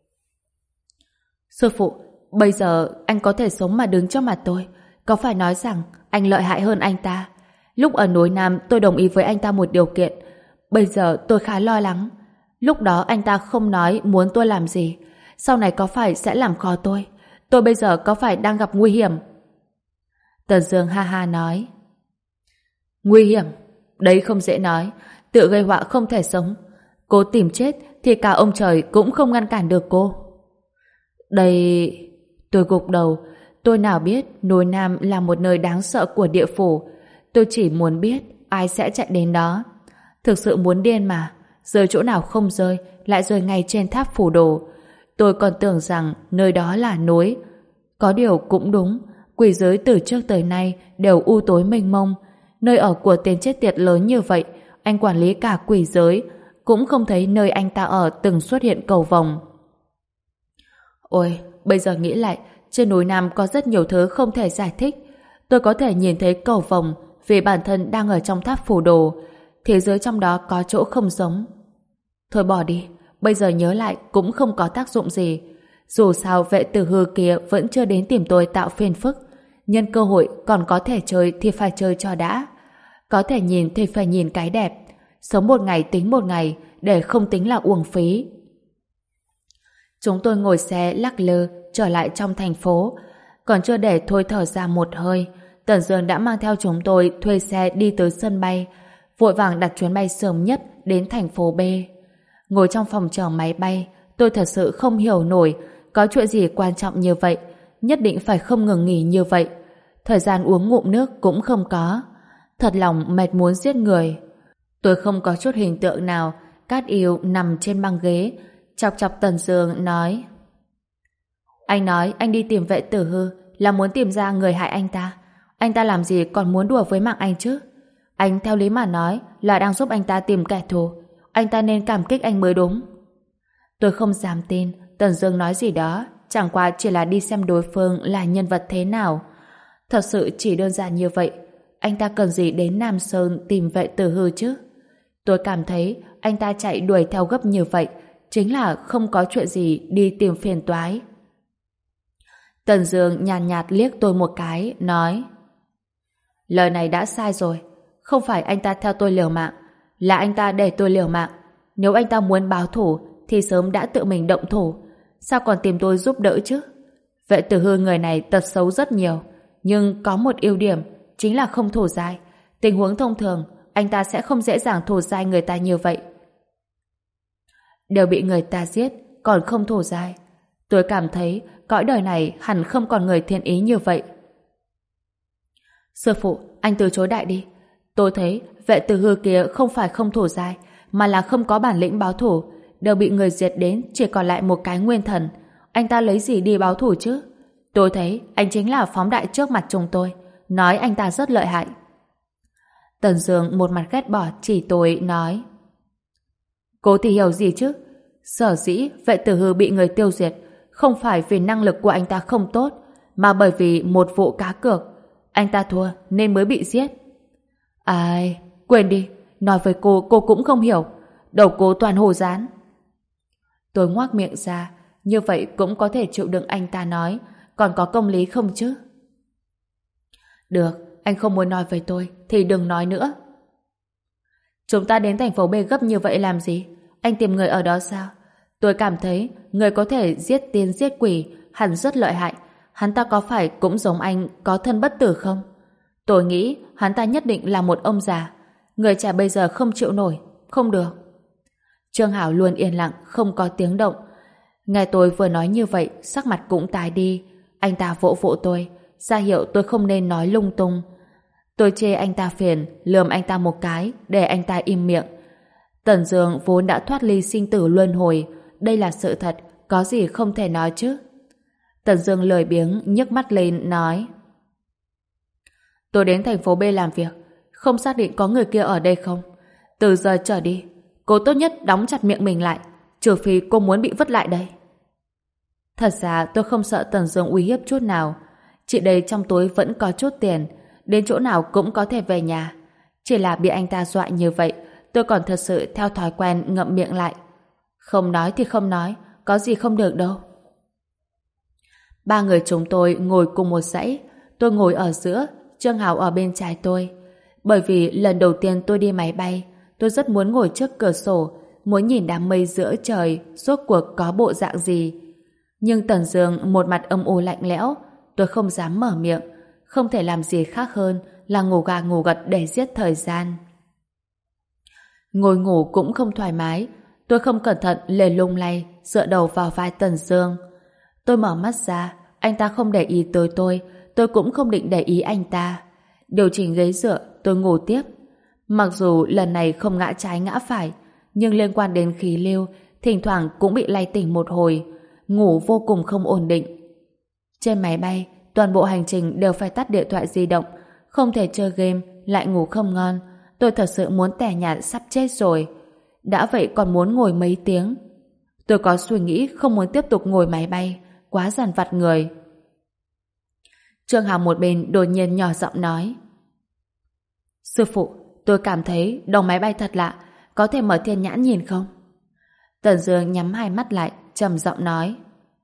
Sư phụ, bây giờ anh có thể sống mà đứng trước mặt tôi. Có phải nói rằng anh lợi hại hơn anh ta? Lúc ở núi Nam tôi đồng ý với anh ta một điều kiện. Bây giờ tôi khá lo lắng. Lúc đó anh ta không nói muốn tôi làm gì. Sau này có phải sẽ làm khó tôi? Tôi bây giờ có phải đang gặp nguy hiểm? Tần Dương ha ha nói: Nguy hiểm? Đấy không dễ nói. Tự gây họa không thể sống. Cô tìm chết thì cả ông trời cũng không ngăn cản được cô. Đây... Tôi gục đầu. Tôi nào biết núi Nam là một nơi đáng sợ của địa phủ. Tôi chỉ muốn biết ai sẽ chạy đến đó. Thực sự muốn điên mà. Rơi chỗ nào không rơi, lại rơi ngay trên tháp phủ đồ. Tôi còn tưởng rằng nơi đó là núi. Có điều cũng đúng, quỷ giới từ trước tới nay đều u tối mênh mông. Nơi ở của tên chết tiệt lớn như vậy, anh quản lý cả quỷ giới, cũng không thấy nơi anh ta ở từng xuất hiện cầu vồng. Ôi, bây giờ nghĩ lại, trên núi Nam có rất nhiều thứ không thể giải thích. Tôi có thể nhìn thấy cầu vồng vì bản thân đang ở trong tháp phủ đồ. Thế giới trong đó có chỗ không giống. Thôi bỏ đi, bây giờ nhớ lại cũng không có tác dụng gì. Dù sao Vệ Tử Hư kia vẫn chưa đến tìm tôi tạo phiền phức. Nhân cơ hội còn có thể chơi thì phải chơi cho đã. Có thể nhìn thì phải nhìn cái đẹp. Sống một ngày tính một ngày, để không tính là uổng phí. Chúng tôi ngồi xe lắc lư trở lại trong thành phố. Còn chưa để thôi thở ra một hơi, Tần Dương đã mang theo chúng tôi thuê xe đi tới sân bay, vội vàng đặt chuyến bay sớm nhất đến thành phố B. Ngồi trong phòng chờ máy bay, tôi thật sự không hiểu nổi có chuyện gì quan trọng như vậy, nhất định phải không ngừng nghỉ như vậy. Thời gian uống ngụm nước cũng không có. Thật lòng mệt muốn giết người. Tôi không có chút hình tượng nào. Cát Yêu nằm trên băng ghế, chọc chọc Tần Dương nói: Anh nói anh đi tìm Vệ Tử Hư là muốn tìm ra người hại anh ta. Anh ta làm gì còn muốn đùa với mạng anh chứ? Anh theo lý mà nói là đang giúp anh ta tìm kẻ thù. Anh ta nên cảm kích anh mới đúng. Tôi không dám tin Tần Dương nói gì đó, chẳng qua chỉ là đi xem đối phương là nhân vật thế nào. Thật sự chỉ đơn giản như vậy. Anh ta cần gì đến Nam Sơn tìm Vệ Tử Hư chứ? Tôi cảm thấy anh ta chạy đuổi theo gấp như vậy chính là không có chuyện gì đi tìm phiền toái. Tần Dương nhàn nhạt, nhạt liếc tôi một cái, nói: Lời này đã sai rồi. Không phải anh ta theo tôi liều mạng, là anh ta để tôi liều mạng. Nếu anh ta muốn báo thù thì sớm đã tự mình động thủ. Sao còn tìm tôi giúp đỡ chứ? Vệ Tử Hư người này tật xấu rất nhiều, nhưng có một ưu điểm chính là không thù dai. Tình huống thông thường anh ta sẽ không dễ dàng thù dai người ta như vậy. Đều bị người ta giết còn không thù dai. Tôi cảm thấy cõi đời này hẳn không còn người thiện ý như vậy. Sư phụ, anh từ chối đại đi. Tôi thấy Vệ Tử Hư kia không phải không thù dai, mà là không có bản lĩnh báo thù. Đều bị người diệt đến chỉ còn lại một cái nguyên thần. Anh ta lấy gì đi báo thù chứ? Tôi thấy anh chính là phóng đại trước mặt chúng tôi, nói anh ta rất lợi hại. Tần Dương một mặt ghét bỏ chỉ tôi, nói: Cô thì hiểu gì chứ? Sở dĩ Vệ Tử Hư bị người tiêu diệt không phải vì năng lực của anh ta không tốt, mà bởi vì một vụ cá cược. Anh ta thua nên mới bị giết. Ai, quên đi, nói với cô, cô cũng không hiểu. Đầu cô toàn hồ dán. Tôi ngoác miệng ra, như vậy cũng có thể chịu đựng anh ta nói, còn có công lý không chứ? Được, anh không muốn nói với tôi thì đừng nói nữa. Chúng ta đến thành phố B gấp như vậy làm gì? Anh tìm người ở đó sao? Tôi cảm thấy người có thể giết tiên giết quỷ hẳn rất lợi hại. Hắn ta có phải cũng giống anh có thân bất tử không? Tôi nghĩ hắn ta nhất định là một ông già. Người trẻ bây giờ không chịu nổi, không được. Trương Hảo luôn yên lặng, không có tiếng động. Nghe tôi vừa nói như vậy, sắc mặt cũng tái đi. Anh ta vỗ vỗ tôi, ra hiệu tôi không nên nói lung tung. Tôi chê anh ta phiền, lườm anh ta một cái, để anh ta im miệng. Tần Dương vốn đã thoát ly sinh tử luân hồi, đây là sự thật, có gì không thể nói chứ. Tần Dương lười biếng, nhấc mắt lên, nói: Tôi đến thành phố B làm việc, không xác định có người kia ở đây không. Từ giờ trở đi, cô tốt nhất đóng chặt miệng mình lại, trừ phi cô muốn bị vứt lại đây. Thật ra tôi không sợ Tần Dương uy hiếp chút nào. Chị đây trong túi vẫn có chút tiền, đến chỗ nào cũng có thể về nhà. Chỉ là bị anh ta dọa như vậy, tôi còn thật sự theo thói quen ngậm miệng lại. Không nói thì không nói, có gì không được đâu. Ba người chúng tôi ngồi cùng một dãy, tôi ngồi ở giữa, Trương Hảo ở bên trái tôi. Bởi vì lần đầu tiên tôi đi máy bay, tôi rất muốn ngồi trước cửa sổ, muốn nhìn đám mây giữa trời rốt cuộc có bộ dạng gì. Nhưng Tần Dương một mặt âm u lạnh lẽo, tôi không dám mở miệng, không thể làm gì khác hơn là ngủ gà ngủ gật để giết thời gian. Ngồi ngủ cũng không thoải mái, tôi không cẩn thận lề lung lay, dựa đầu vào vai Tần Dương. Tôi mở mắt ra, anh ta không để ý tới tôi, tôi cũng không định để ý anh ta. Điều chỉnh ghế dựa, tôi ngủ tiếp. Mặc dù lần này không ngã trái ngã phải, nhưng liên quan đến khí lưu, thỉnh thoảng cũng bị lay tỉnh một hồi, ngủ vô cùng không ổn định. Trên máy bay, toàn bộ hành trình đều phải tắt điện thoại di động, không thể chơi game, lại ngủ không ngon. Tôi thật sự muốn tẻ nhạt sắp chết rồi. Đã vậy còn muốn ngồi mấy tiếng. Tôi có suy nghĩ không muốn tiếp tục ngồi máy bay, quá dằn vặt người. Trương Hào một bên đột nhiên nhỏ giọng nói: Sư phụ, tôi cảm thấy đồng máy bay thật lạ, có thể mở thiên nhãn nhìn không? Tần Dương nhắm hai mắt lại, trầm giọng nói: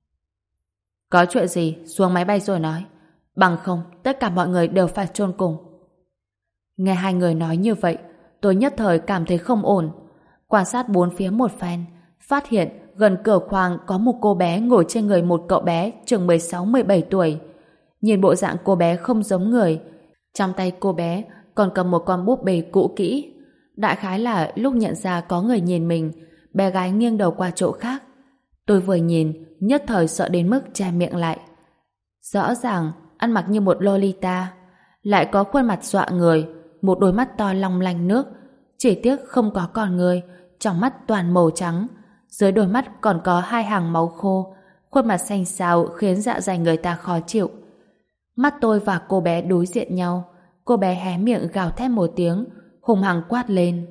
Có chuyện gì xuống máy bay rồi nói, bằng không tất cả mọi người đều phải chôn cùng. Nghe hai người nói như vậy, tôi nhất thời cảm thấy không ổn. Quan sát bốn phía một phen, phát hiện gần cửa khoang có một cô bé ngồi trên người một cậu bé chừng mười sáu mười bảy tuổi. Nhìn bộ dạng cô bé không giống người, trong tay cô bé còn cầm một con búp bê cũ kỹ. Đại khái là lúc nhận ra có người nhìn mình, bé gái nghiêng đầu qua chỗ khác. Tôi vừa nhìn, nhất thời sợ đến mức che miệng lại. Rõ ràng ăn mặc như một Lolita, lại có khuôn mặt dọa người, một đôi mắt to long lanh nước, chỉ tiếc không có con người, trong mắt toàn màu trắng, dưới đôi mắt còn có hai hàng máu khô, khuôn mặt xanh xao khiến dạ dày người ta khó chịu. Mắt tôi và cô bé đối diện nhau, cô bé hé miệng gào thét một tiếng, hùng hăng quát lên: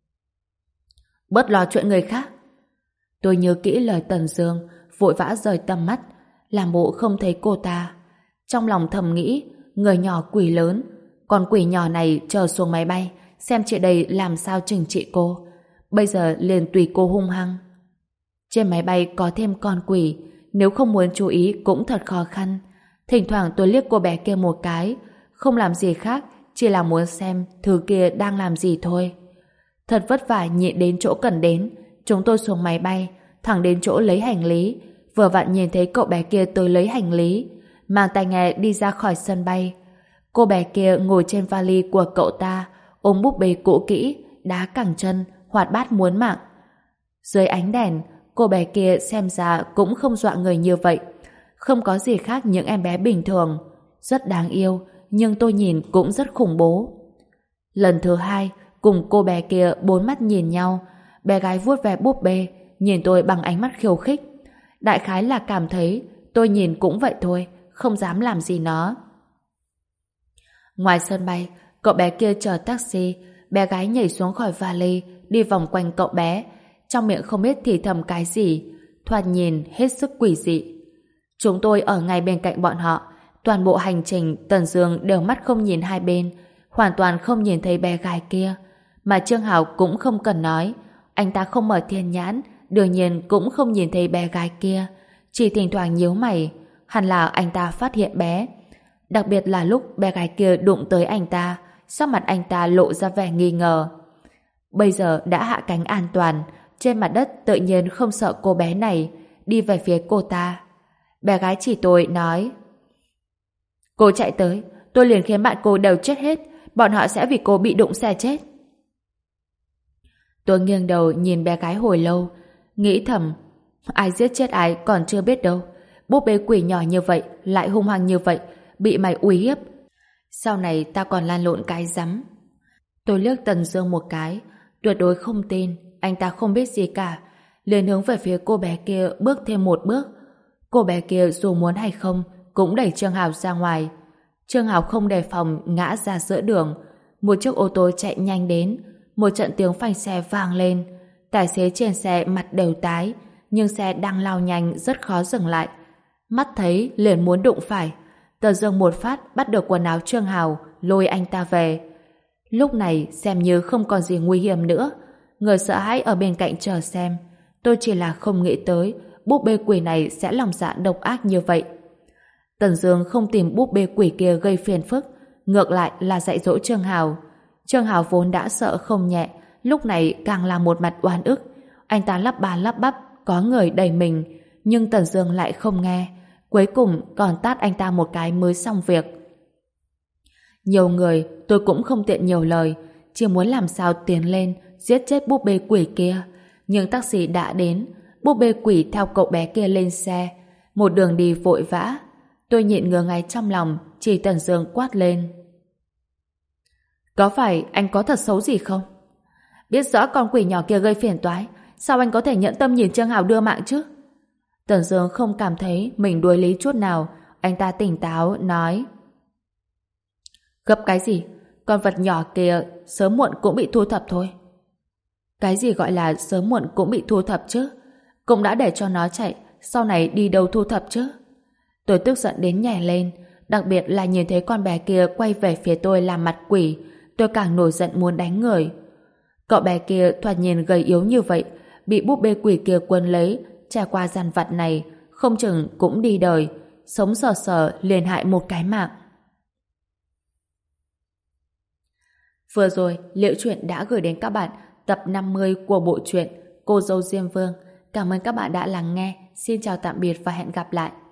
Bớt lo chuyện người khác. Tôi nhớ kỹ lời Tần Dương, vội vã rời tầm mắt, làm bộ không thấy cô ta. Trong lòng thầm nghĩ, người nhỏ quỷ lớn, còn quỷ nhỏ này chờ xuống máy bay, xem chị đây làm sao trừng trị cô. Bây giờ liền tùy cô hung hăng. Trên máy bay có thêm con quỷ, nếu không muốn chú ý cũng thật khó khăn. Thỉnh thoảng tôi liếc cô bé kia một cái, không làm gì khác, chỉ là muốn xem thứ kia đang làm gì thôi. Thật vất vả nhịn đến chỗ cần đến, chúng tôi xuống máy bay, thẳng đến chỗ lấy hành lý, vừa vặn nhìn thấy cậu bé kia tới lấy hành lý, mang tai nghe đi ra khỏi sân bay. Cô bé kia ngồi trên vali của cậu ta, ôm búp bê cũ kỹ, đá cẳng chân, hoạt bát muốn mạng. Dưới ánh đèn, cô bé kia xem ra cũng không dọa người như vậy, không có gì khác những em bé bình thường, rất đáng yêu, nhưng tôi nhìn cũng rất khủng bố. Lần thứ hai, cùng cô bé kia bốn mắt nhìn nhau, bé gái vuốt ve búp bê, nhìn tôi bằng ánh mắt khiêu khích. Đại khái là cảm thấy tôi nhìn cũng vậy thôi, không dám làm gì nó. Ngoài sân bay, cậu bé kia chờ taxi, bé gái nhảy xuống khỏi vali, đi vòng quanh cậu bé, trong miệng không biết thì thầm cái gì, thoạt nhìn hết sức quỷ dị. Chúng tôi ở ngay bên cạnh bọn họ, toàn bộ hành trình Tần Dương đều mắt không nhìn hai bên, hoàn toàn không nhìn thấy bé gái kia. Mà Trương Hảo cũng không cần nói, anh ta không mở thiên nhãn, đương nhiên cũng không nhìn thấy bé gái kia, chỉ thỉnh thoảng nhíu mày, hẳn là anh ta phát hiện bé. Đặc biệt là lúc bé gái kia đụng tới anh ta, sắc mặt anh ta lộ ra vẻ nghi ngờ. Bây giờ đã hạ cánh an toàn, trên mặt đất tự nhiên không sợ cô bé này, đi về phía cô ta. Bé gái chỉ tôi nói: Cô chạy tới, tôi liền khiến bạn cô đều chết hết. Bọn họ sẽ vì cô bị đụng xe chết. Tôi nghiêng đầu nhìn bé gái hồi lâu, nghĩ thầm, ai giết chết ai còn chưa biết đâu. Búp bê quỷ nhỏ như vậy, lại hung hăng như vậy, bị mày uy hiếp. Sau này ta còn lan lộn cái rắm. Tôi liếc Tần Dương một cái, tuyệt đối không tin, anh ta không biết gì cả. Liền hướng về phía cô bé kia bước thêm một bước. Cô bé kia dù muốn hay không, cũng đẩy Trương Hào ra ngoài. Trương Hào không đề phòng ngã ra giữa đường. Một chiếc ô tô chạy nhanh đến, một trận tiếng phanh xe vang lên. Tài xế trên xe mặt đều tái, nhưng xe đang lao nhanh rất khó dừng lại. Mắt thấy liền muốn đụng phải. Tần Dương một phát bắt được quần áo Trương Hào, lôi anh ta về. Lúc này xem như không còn gì nguy hiểm nữa. Người sợ hãi ở bên cạnh chờ xem. Tôi chỉ là không nghĩ tới búp bê quỷ này sẽ lòng dạ độc ác như vậy. Tần Dương không tìm búp bê quỷ kia gây phiền phức, ngược lại là dạy dỗ Trương Hào. Trương Hào vốn đã sợ không nhẹ, lúc này càng là một mặt oan ức. Anh ta lắp ba lắp bắp có người đẩy mình, nhưng Tần Dương lại không nghe, cuối cùng còn tát anh ta một cái mới xong việc. Nhiều người tôi cũng không tiện nhiều lời, chỉ muốn làm sao tiến lên giết chết búp bê quỷ kia. Nhưng taxi đã đến, búp bê quỷ theo cậu bé kia lên xe, một đường đi vội vã. Tôi nhịn ngứa ngáy trong lòng, chỉ Tần Dương quát lên. Có phải anh có thật xấu gì không? Biết rõ con quỷ nhỏ kia gây phiền toái, sao anh có thể nhẫn tâm nhìn Trương Hào đưa mạng chứ? Tần Dương không cảm thấy mình đuối lý chút nào, anh ta tỉnh táo nói. Gấp cái gì? Con vật nhỏ kia sớm muộn cũng bị thu thập thôi. Cái gì gọi là sớm muộn cũng bị thu thập chứ? Cũng đã để cho nó chạy, sau này đi đâu thu thập chứ? Tôi tức giận đến nhảy lên, đặc biệt là nhìn thấy con bé kia quay về phía tôi làm mặt quỷ, tôi càng nổi giận muốn đánh người. Cậu bé kia thoạt nhìn gầy yếu như vậy, bị búp bê quỷ kia quấn lấy, trải qua gian vặt này, không chừng cũng đi đời, sống sờ sờ liền hại một cái mạng. Vừa rồi, Liễu Chuyện đã gửi đến các bạn tập năm mươi của bộ truyện Cô dâu Diêm Vương. Cảm ơn các bạn đã lắng nghe. Xin chào tạm biệt và hẹn gặp lại.